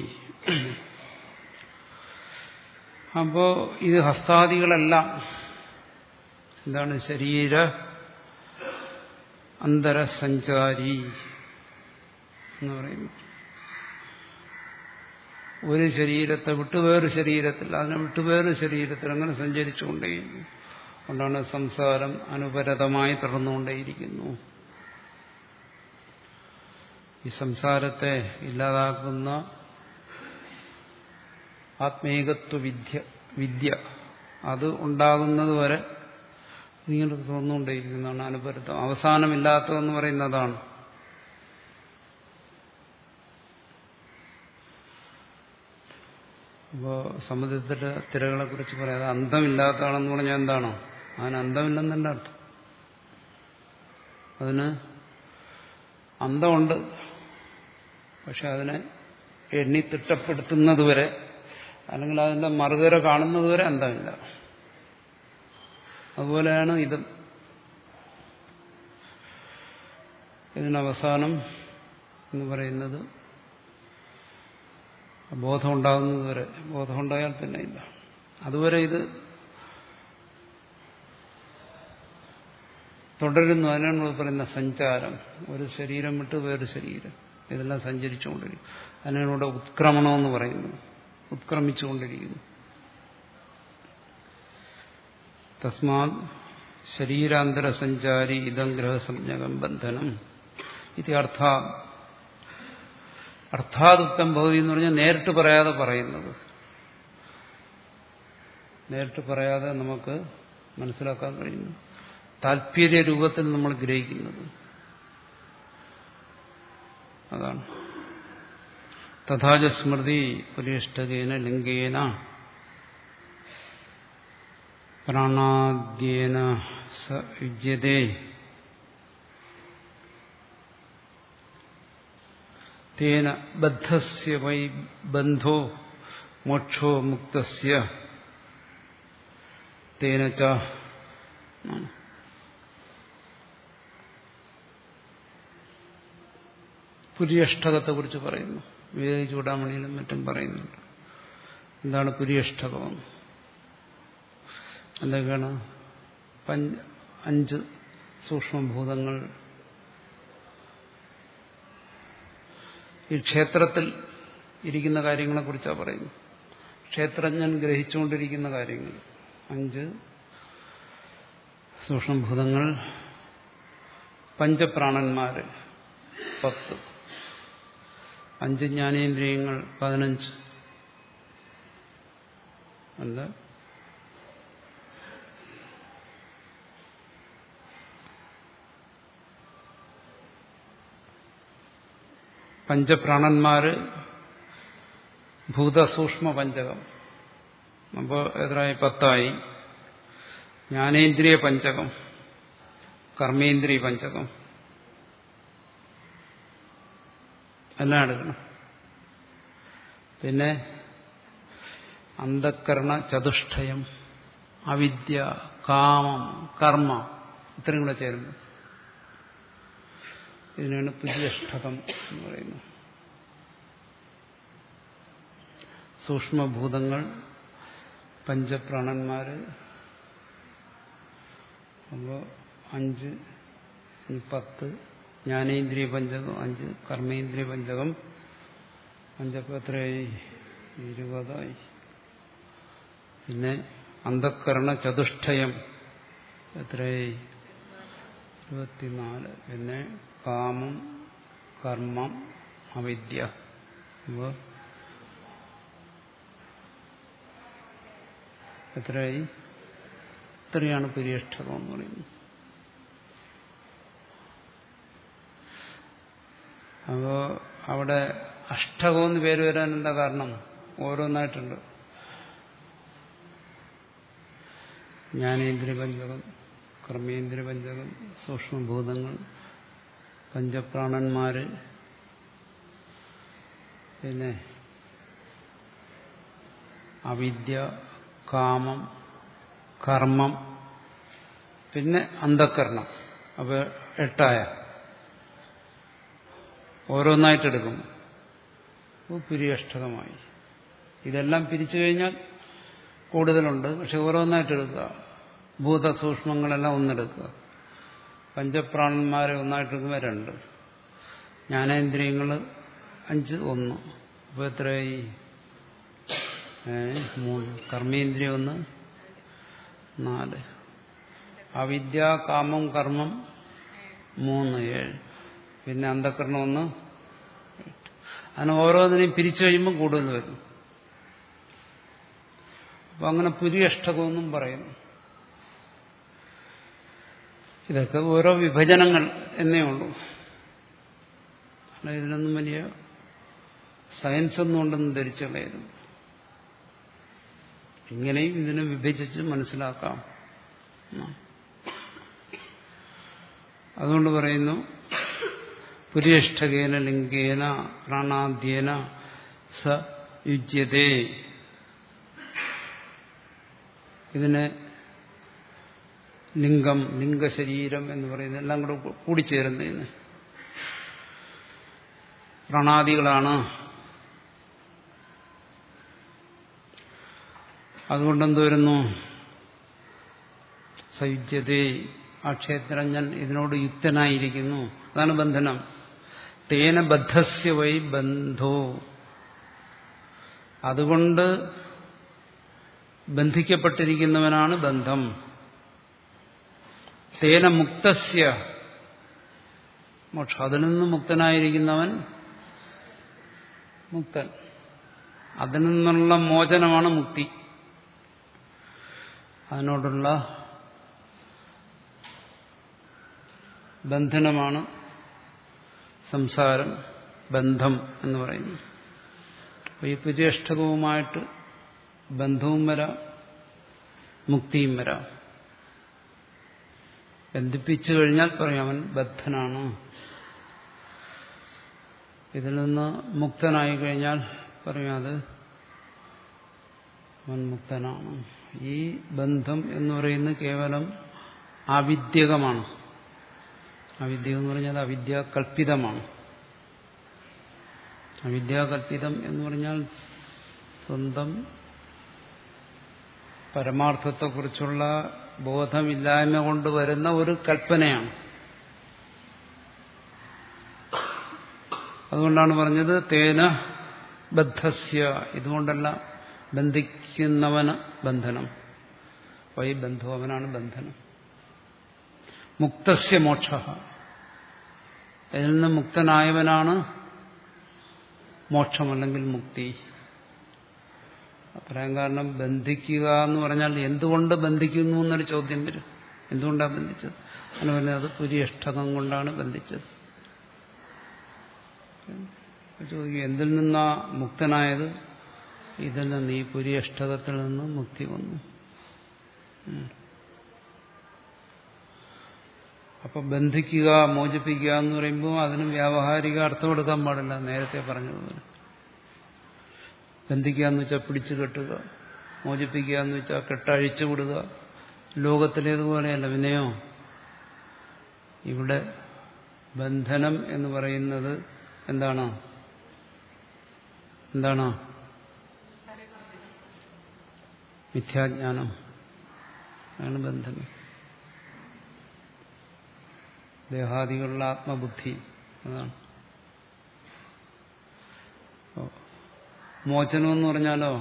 അപ്പോ ഇത് ഹസ്താദികളെല്ലാം എന്താണ്? ശരീര അന്തരസഞ്ചാരി എന്ന് പറയുന്നു. ഒരു ശരീരത്തെ വിട്ട് വേറൊരു ശരീരത്തിൽ, അതിനെ വിട്ട് വേറൊരു ശരീരത്തിൽ അങ്ങനെ സഞ്ചരിച്ചുകൊണ്ടേയിരിക്കുന്നു. അതുകൊണ്ടാണ് സംസാരം അനുപരതമായി തുടർന്നുകൊണ്ടേയിരിക്കുന്നു. ഈ സംസാരത്തെ ഇല്ലാതാക്കുന്ന ആത്മീകത്വ വിദ്യ വിദ്യ അത് ഉണ്ടാകുന്നത് വരെ ഇങ്ങനെ തുറന്നുകൊണ്ടേയിരിക്കുന്നതാണ് അനുപരതം. അവസാനമില്ലാത്തതെന്ന് പറയുന്നതാണ്. അപ്പോൾ സമുദ്രത്തിലെ തിരകളെ കുറിച്ച് പറയാതെ അന്തമില്ലാത്തതാണെന്ന് പറഞ്ഞാൽ എന്താണോ? അതിന് അന്തമില്ലെന്നെ അർത്ഥം. അതിന് അന്തമുണ്ട്, പക്ഷെ അതിനെ എണ്ണി തിട്ടപ്പെടുത്തുന്നതുവരെ അല്ലെങ്കിൽ അതിന്റെ മറുകര കാണുന്നതുവരെ അന്തമില്ല. അതുപോലെയാണ് ഇതും. ഇതിനവസാനം എന്ന് പറയുന്നത് ബോധം ഉണ്ടാകുന്നത് വരെ. ബോധമുണ്ടായാൽ പിന്നെ ഇല്ല. അതുവരെ ഇത് തുടരുന്നു. അതിനാണ് പറയുന്ന സഞ്ചാരം. ഒരു ശരീരം വിട്ട് വേറൊരു ശരീരം, ഇതെല്ലാം സഞ്ചരിച്ചുകൊണ്ടിരിക്കും. അതിനാണ് ഇവിടെ ഉത്ക്രമണമെന്ന് പറയുന്നത്. ഉത്ക്രമിച്ചുകൊണ്ടിരിക്കുന്നു. തസ്മാത് ശരീരാന്തര സഞ്ചാരി ഇതം ഗ്രഹസംജ്ഞകം ബന്ധനം ഇത് അർത്ഥ അർത്ഥാദുക്തം ഭവതി എന്ന് പറഞ്ഞാൽ നേരിട്ട് പറയാതെ പറയുന്നത്. നേരിട്ട് പറയാതെ നമുക്ക് മനസ്സിലാക്കാൻ കഴിയുന്നു. താല്പര്യ രൂപത്തിൽ നമ്മൾ ഗ്രഹിക്കുന്നത് അതാണ്. തഥാച സ്മൃതി പുരിഷ്ടകേന ലിംഗേന പ്രാണാദ്യേന സ യുജ്യതേ തേന ബദ്ധസ്യ വൈ ബന്ധോ മോക്ഷോ മുക്തസ്യ തേന ച. പുര്യഷ്ടകത്തെ കുറിച്ച് പറയുന്നു. വിവേക ചൂടാമണിയിലും മറ്റും പറയുന്നുണ്ട്. എന്താണ് പുര്യഷ്ടകം? എന്തൊക്കെയാണ്? പഞ്ച അഞ്ച് സൂക്ഷ്മഭൂതങ്ങൾ ഈ ക്ഷേത്രത്തിൽ ഇരിക്കുന്ന കാര്യങ്ങളെക്കുറിച്ചാണ് പറയുന്നത്. ക്ഷേത്രജ്ഞൻ ഗ്രഹിച്ചുകൊണ്ടിരിക്കുന്ന കാര്യങ്ങൾ. അഞ്ച് സൂക്ഷ്മഭൂതങ്ങൾ, പഞ്ചപ്രാണന്മാര് പത്ത്, അഞ്ച് ജ്ഞാനേന്ദ്രിയങ്ങൾ പതിനഞ്ച്. അല്ല, പഞ്ചപ്രാണന്മാര് ഭൂതസൂക്ഷ്മ പഞ്ചകം. അപ്പോൾ എത്രയായി? പത്തായി. ജ്ഞാനേന്ദ്രിയ പഞ്ചകം, കർമ്മേന്ദ്രിയ പഞ്ചകം എല്ലാം എടുക്കണം. പിന്നെ അന്ധക്കരണ ചതുഷ്ടയം, അവിദ്യ, കാമം, കർമ്മ, ഇത്രയും കൂടെ ചേരുന്നു. ഇതിനാണ് പുര്യഷ്ടകം എന്ന് പറയുന്നത്. സൂക്ഷ്മഭൂതങ്ങൾ, പഞ്ചപ്രാണന്മാര്, അപ്പോൾ അഞ്ച്, പത്ത്, ജ്ഞാനേന്ദ്രിയ പഞ്ചകം അഞ്ച്, കർമ്മേന്ദ്രിയ പഞ്ചകം അഞ്ചപ്പോൾ എത്രയായി? ഇരുപതായി. പിന്നെ അന്ധക്കരണ ചതുഷ്ടയം എത്രയായി? ഇരുപത്തിനാല്. പിന്നെ കാമം, കർമ്മം, അവിദ്യ. അപ്പോൾ എത്രയായി? ഇത്രയാണ് പുര്യഷ്ടകം എന്ന് പറയുന്നത്. അപ്പോൾ അവിടെ അഷ്ടകം എന്ന് പേര് വരാൻ എന്താ കാരണം? ഓരോന്നായിട്ടുണ്ട്. ജ്ഞാനേന്ദ്രിയ പഞ്ചകം, കർമ്മേന്ദ്രിയ പഞ്ചകം, സൂക്ഷ്മഭൂതങ്ങൾ, പഞ്ചപ്രാണന്മാര്, പിന്നെ അവിദ്യ, കാമം, കർമ്മം, പിന്നെ അന്ധക്കരണം. അപ്പോൾ എട്ടായ. ഓരോന്നായിട്ടെടുക്കും. പുര്യഷ്ടകമായി. ഇതെല്ലാം പിരിച്ചു കഴിഞ്ഞാൽ കൂടുതലുണ്ട്. പക്ഷെ ഓരോന്നായിട്ടെടുക്കുക. ഭൂതസൂക്ഷ്മങ്ങളെല്ലാം ഒന്നെടുക്കുക. പഞ്ചപ്രാണന്മാരെ ഒന്നായിട്ടെടുക്കുമ്പോൾ രണ്ട്, ജ്ഞാനേന്ദ്രിയങ്ങൾ അഞ്ച് ഒന്ന്, അപ്പോൾ എത്രയായി? മൂന്ന്. കർമ്മേന്ദ്രിയം ഒന്ന്, നാല്. അവിദ്യ, കാമം, കർമ്മം മൂന്ന്, ഏഴ്. പിന്നെ അന്ധകരണം ഒന്ന്. അങ്ങനെ ഓരോന്നിനെയും പിരിച്ചു കഴിയുമ്പോൾ കൂടുതൽ വരും. അപ്പം അങ്ങനെ പുരിയഷ്ടകമെന്നും പറയും. ഇതൊക്കെ ഓരോ വിഭജനങ്ങൾ എന്നേ ഉള്ളൂ. അല്ല, ഇതിനൊന്നും വലിയ സയൻസ് ഒന്നും ഉണ്ടെന്ന് ധരിച്ചു കളയരുത്. ഇങ്ങനെയും ഇതിനെ വിഭജിച്ച് മനസ്സിലാക്കാം. അതുകൊണ്ട് പറയുന്നു, പുരിയഷ്ടകേന ലിംഗേന പ്രാണാദ്യേന സ യുജ്യതേ. ഇതിനെ ലിംഗം, ലിംഗശരീരം എന്ന് പറയുന്നത് എല്ലാം കൂടെ കൂടിച്ചേരുന്നതിന് പ്രാണാദികളാണ്. അതുകൊണ്ടെന്ത് വരുന്നു? സയുജ്യതേ, ആ ക്ഷേത്രജ്ഞൻ ഇതിനോട് യുക്തനായിരിക്കുന്നു. അതാണ് ബന്ധനം. തേന ബദ്ധസ്യ വൈ ബന്ധോ, അതുകൊണ്ട് ബന്ധിക്കപ്പെട്ടിരിക്കുന്നവനാണ് ബന്ധം. തേന മുക്തസ്യ മോക്ഷം, അതിൽ നിന്ന് മുക്തനായിരിക്കുന്നവൻ മുക്തൻ. അതിൽ നിന്നുള്ള മോചനമാണ് മുക്തി. അതിനോടുള്ള ബന്ധനമാണ് സംസാരം, ബന്ധം എന്ന് പറയുന്നു. അപ്പോൾ ഈ പുരിയഷ്ടകവുമായിട്ട് ബന്ധവും വരാം, മുക്തിയും വരാം. ബന്ധിപ്പിച്ചു കഴിഞ്ഞാൽ പറയും അവൻ ബദ്ധനാണ്. ഇതിൽ നിന്ന് മുക്തനായി കഴിഞ്ഞാൽ പറയും അത് അവൻ മുക്തനാണ്. ഈ ബന്ധം എന്ന് പറയുന്നത് കേവലം ആവിദ്യകമാണ്. അവിദ്യ എന്ന് പറഞ്ഞാൽ അവിദ്യാകൽപിതമാണ്. അവിദ്യാകൽപിതം എന്ന് പറഞ്ഞാൽ സ്വന്തം പരമാർത്ഥത്തെക്കുറിച്ചുള്ള ബോധമില്ലായ്മ കൊണ്ട് വരുന്ന ഒരു കൽപ്പനയാണ്. അതുകൊണ്ടാണ് പറഞ്ഞത് തേന ബദ്ധസ്യ, ഇതുകൊണ്ടല്ല ബന്ധിക്കുന്നവന് ബന്ധനം. വൈ ബന്ധു, അവനാണ് ബന്ധനം. മുക്തസ്യ മോക്ഷ, ഇതിൽ നിന്ന് മുക്തനായവനാണ് മോക്ഷം അല്ലെങ്കിൽ മുക്തി. പറയാൻ കാരണം ബന്ധിക്കുക എന്ന് പറഞ്ഞാൽ എന്തുകൊണ്ട് ബന്ധിക്കുന്നു എന്നൊരു ചോദ്യം വരും. എന്തുകൊണ്ടാണ് ബന്ധിച്ചത്? അങ്ങനെ പറഞ്ഞാൽ അത് പുരിയഷ്ടകം കൊണ്ടാണ് ബന്ധിച്ചത്. ചോദിക്കും എന്തിൽ നിന്നാ മുക്തനായത്? ഇതിൽ നിന്ന്, ഈ പുരിയഷ്ടകത്തിൽ നിന്ന് മുക്തി വന്നു. അപ്പൊ ബന്ധിക്കുക, മോചിപ്പിക്കുക എന്ന് പറയുമ്പോൾ അതിന് വ്യാവഹാരിക അർത്ഥം എടുക്കാൻ പാടില്ല. നേരത്തെ പറഞ്ഞതുപോലെ ബന്ധിക്കുക എന്ന് വെച്ചാൽ പിടിച്ചു കെട്ടുക, മോചിപ്പിക്കുക എന്ന് വെച്ചാൽ കെട്ടഴിച്ചു വിടുക. ലോകത്തിലേതുപോലെയല്ല. പിന്നെയോ ഇവിടെ ബന്ധനം എന്ന് പറയുന്നത് എന്താണ്? എന്താണ്? മിഥ്യാജ്ഞാനം ആണ് ബന്ധനം. ദേഹാദികളുടെ ആത്മബുദ്ധി അതാണ്. മോചനം എന്ന് പറഞ്ഞാലോ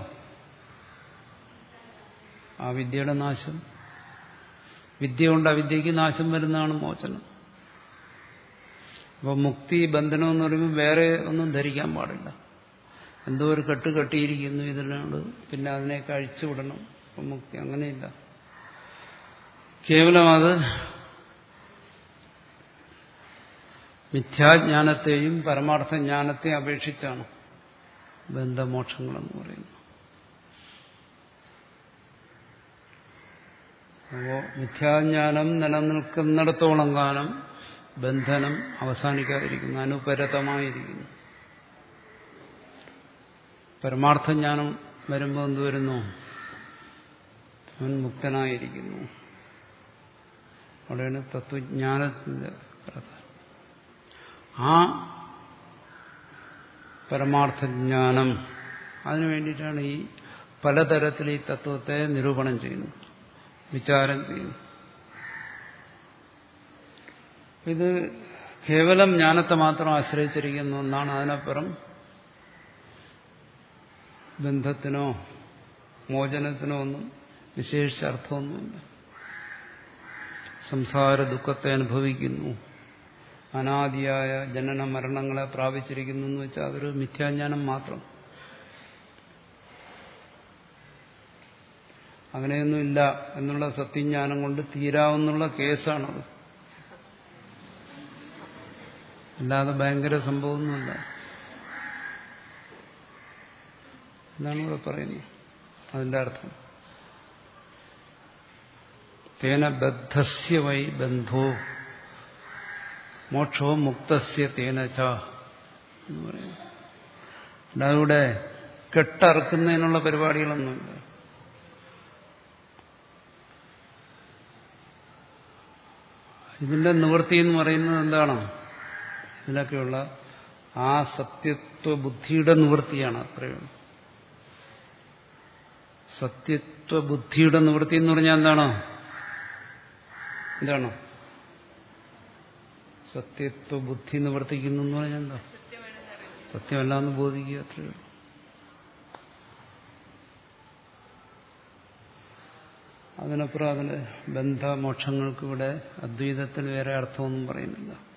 ആ വിദ്യയുടെ നാശം. വിദ്യ കൊണ്ട് അവിദ്യക്ക് നാശം വരുന്നതാണ് മോചനം. അപ്പോൾ മുക്തി, ബന്ധനം എന്ന് പറയുമ്പോൾ വേറെ ഒന്നും ധരിക്കാൻ പാടില്ല. എന്തോ ഒരു കെട്ട് കെട്ടിയിരിക്കുന്നു ഇതിനോട്, പിന്നെ അതിനെയൊക്കെ അഴിച്ചുവിടണം. അപ്പം മുക്തി അങ്ങനെയില്ല. കേവലം അത് മിഥ്യാജ്ഞാനത്തെയും പരമാർത്ഥ ജ്ഞാനത്തെയും അപേക്ഷിച്ചാണ് ബന്ധമോക്ഷങ്ങളെന്ന് പറയുന്നത്. അപ്പോൾ മിഥ്യാജ്ഞാനം നിലനിൽക്കുന്നിടത്തോളം കാലം ബന്ധനം അവസാനിക്കാതിരിക്കുന്നു, അനുപരതമായിരിക്കുന്നു. പരമാർത്ഥജ്ഞാനം വരുമ്പോൾ എന്ത് വരുന്നു? അവൻ മുക്തനായിരിക്കുന്നു. അവിടെയാണ് തത്വജ്ഞാനത്തിന്റെ പ്രധാനം. ആ പരമാർത്ഥജ്ഞാനം, അതിനു വേണ്ടിയിട്ടാണ് ഈ പലതരത്തിൽ ഈ തത്വത്തെ നിരൂപണം ചെയ്യുന്നത്, വിചാരം ചെയ്യുന്നു. ഇത് കേവലം ജ്ഞാനത്തെ മാത്രം ആശ്രയിച്ചിരിക്കുന്ന ഒന്നാണ്. അതിനപ്പുറം ബന്ധത്തിനോ മോചനത്തിനോ ഒന്നും വിശേഷിച്ച അർത്ഥമൊന്നുമില്ല. സംസാര ദുഃഖത്തെ അനുഭവിക്കുന്നു, അനാദിയായ ജനന മരണങ്ങളെ പ്രാപിച്ചിരിക്കുന്നു എന്ന് വെച്ചാൽ അതൊരു മിഥ്യാജ്ഞാനം മാത്രം. അങ്ങനെയൊന്നുമില്ല എന്നുള്ള സത്യജ്ഞാനം കൊണ്ട് തീരാവുന്നുള്ള കേസാണത്. അല്ലാതെ ഭയങ്കര സംഭവമൊന്നുമില്ല എന്നാണ് ഇവിടെ പറയുന്നത്. അതിന്റെ അർത്ഥം തേന ബദ്ധസ്യ വൈ ബന്ധോ മോക്ഷോ മുക്തസ്യ തേന ച എന്ന് പറയുന്നു. അല്ലാതെ ഇവിടെ കെട്ടറക്കുന്നതിനുള്ള പരിപാടികളൊന്നുമില്ല. ഇതിന്റെ നിവൃത്തി എന്ന് പറയുന്നത് എന്താണ്? ഇതിനൊക്കെയുള്ള ആ സത്യത്വ ബുദ്ധിയുടെ നിവൃത്തിയാണ്. അത്രയും സത്യത്വ ബുദ്ധിയുടെ നിവൃത്തി എന്ന് പറഞ്ഞാൽ എന്താണ്? എന്താണ് സത്യത്വ ബുദ്ധി നിവർത്തിക്കുന്നു എന്ന് പറഞ്ഞാൽ എന്താ? സത്യമല്ലാന്ന് ബോധിക്കുക. അത്രയും അതിനപ്പുറം അതിന് ബന്ധമോക്ഷങ്ങൾക്ക് ഇവിടെ അദ്വൈതത്തിന് വേറെ അർത്ഥമൊന്നും പറയുന്നില്ല.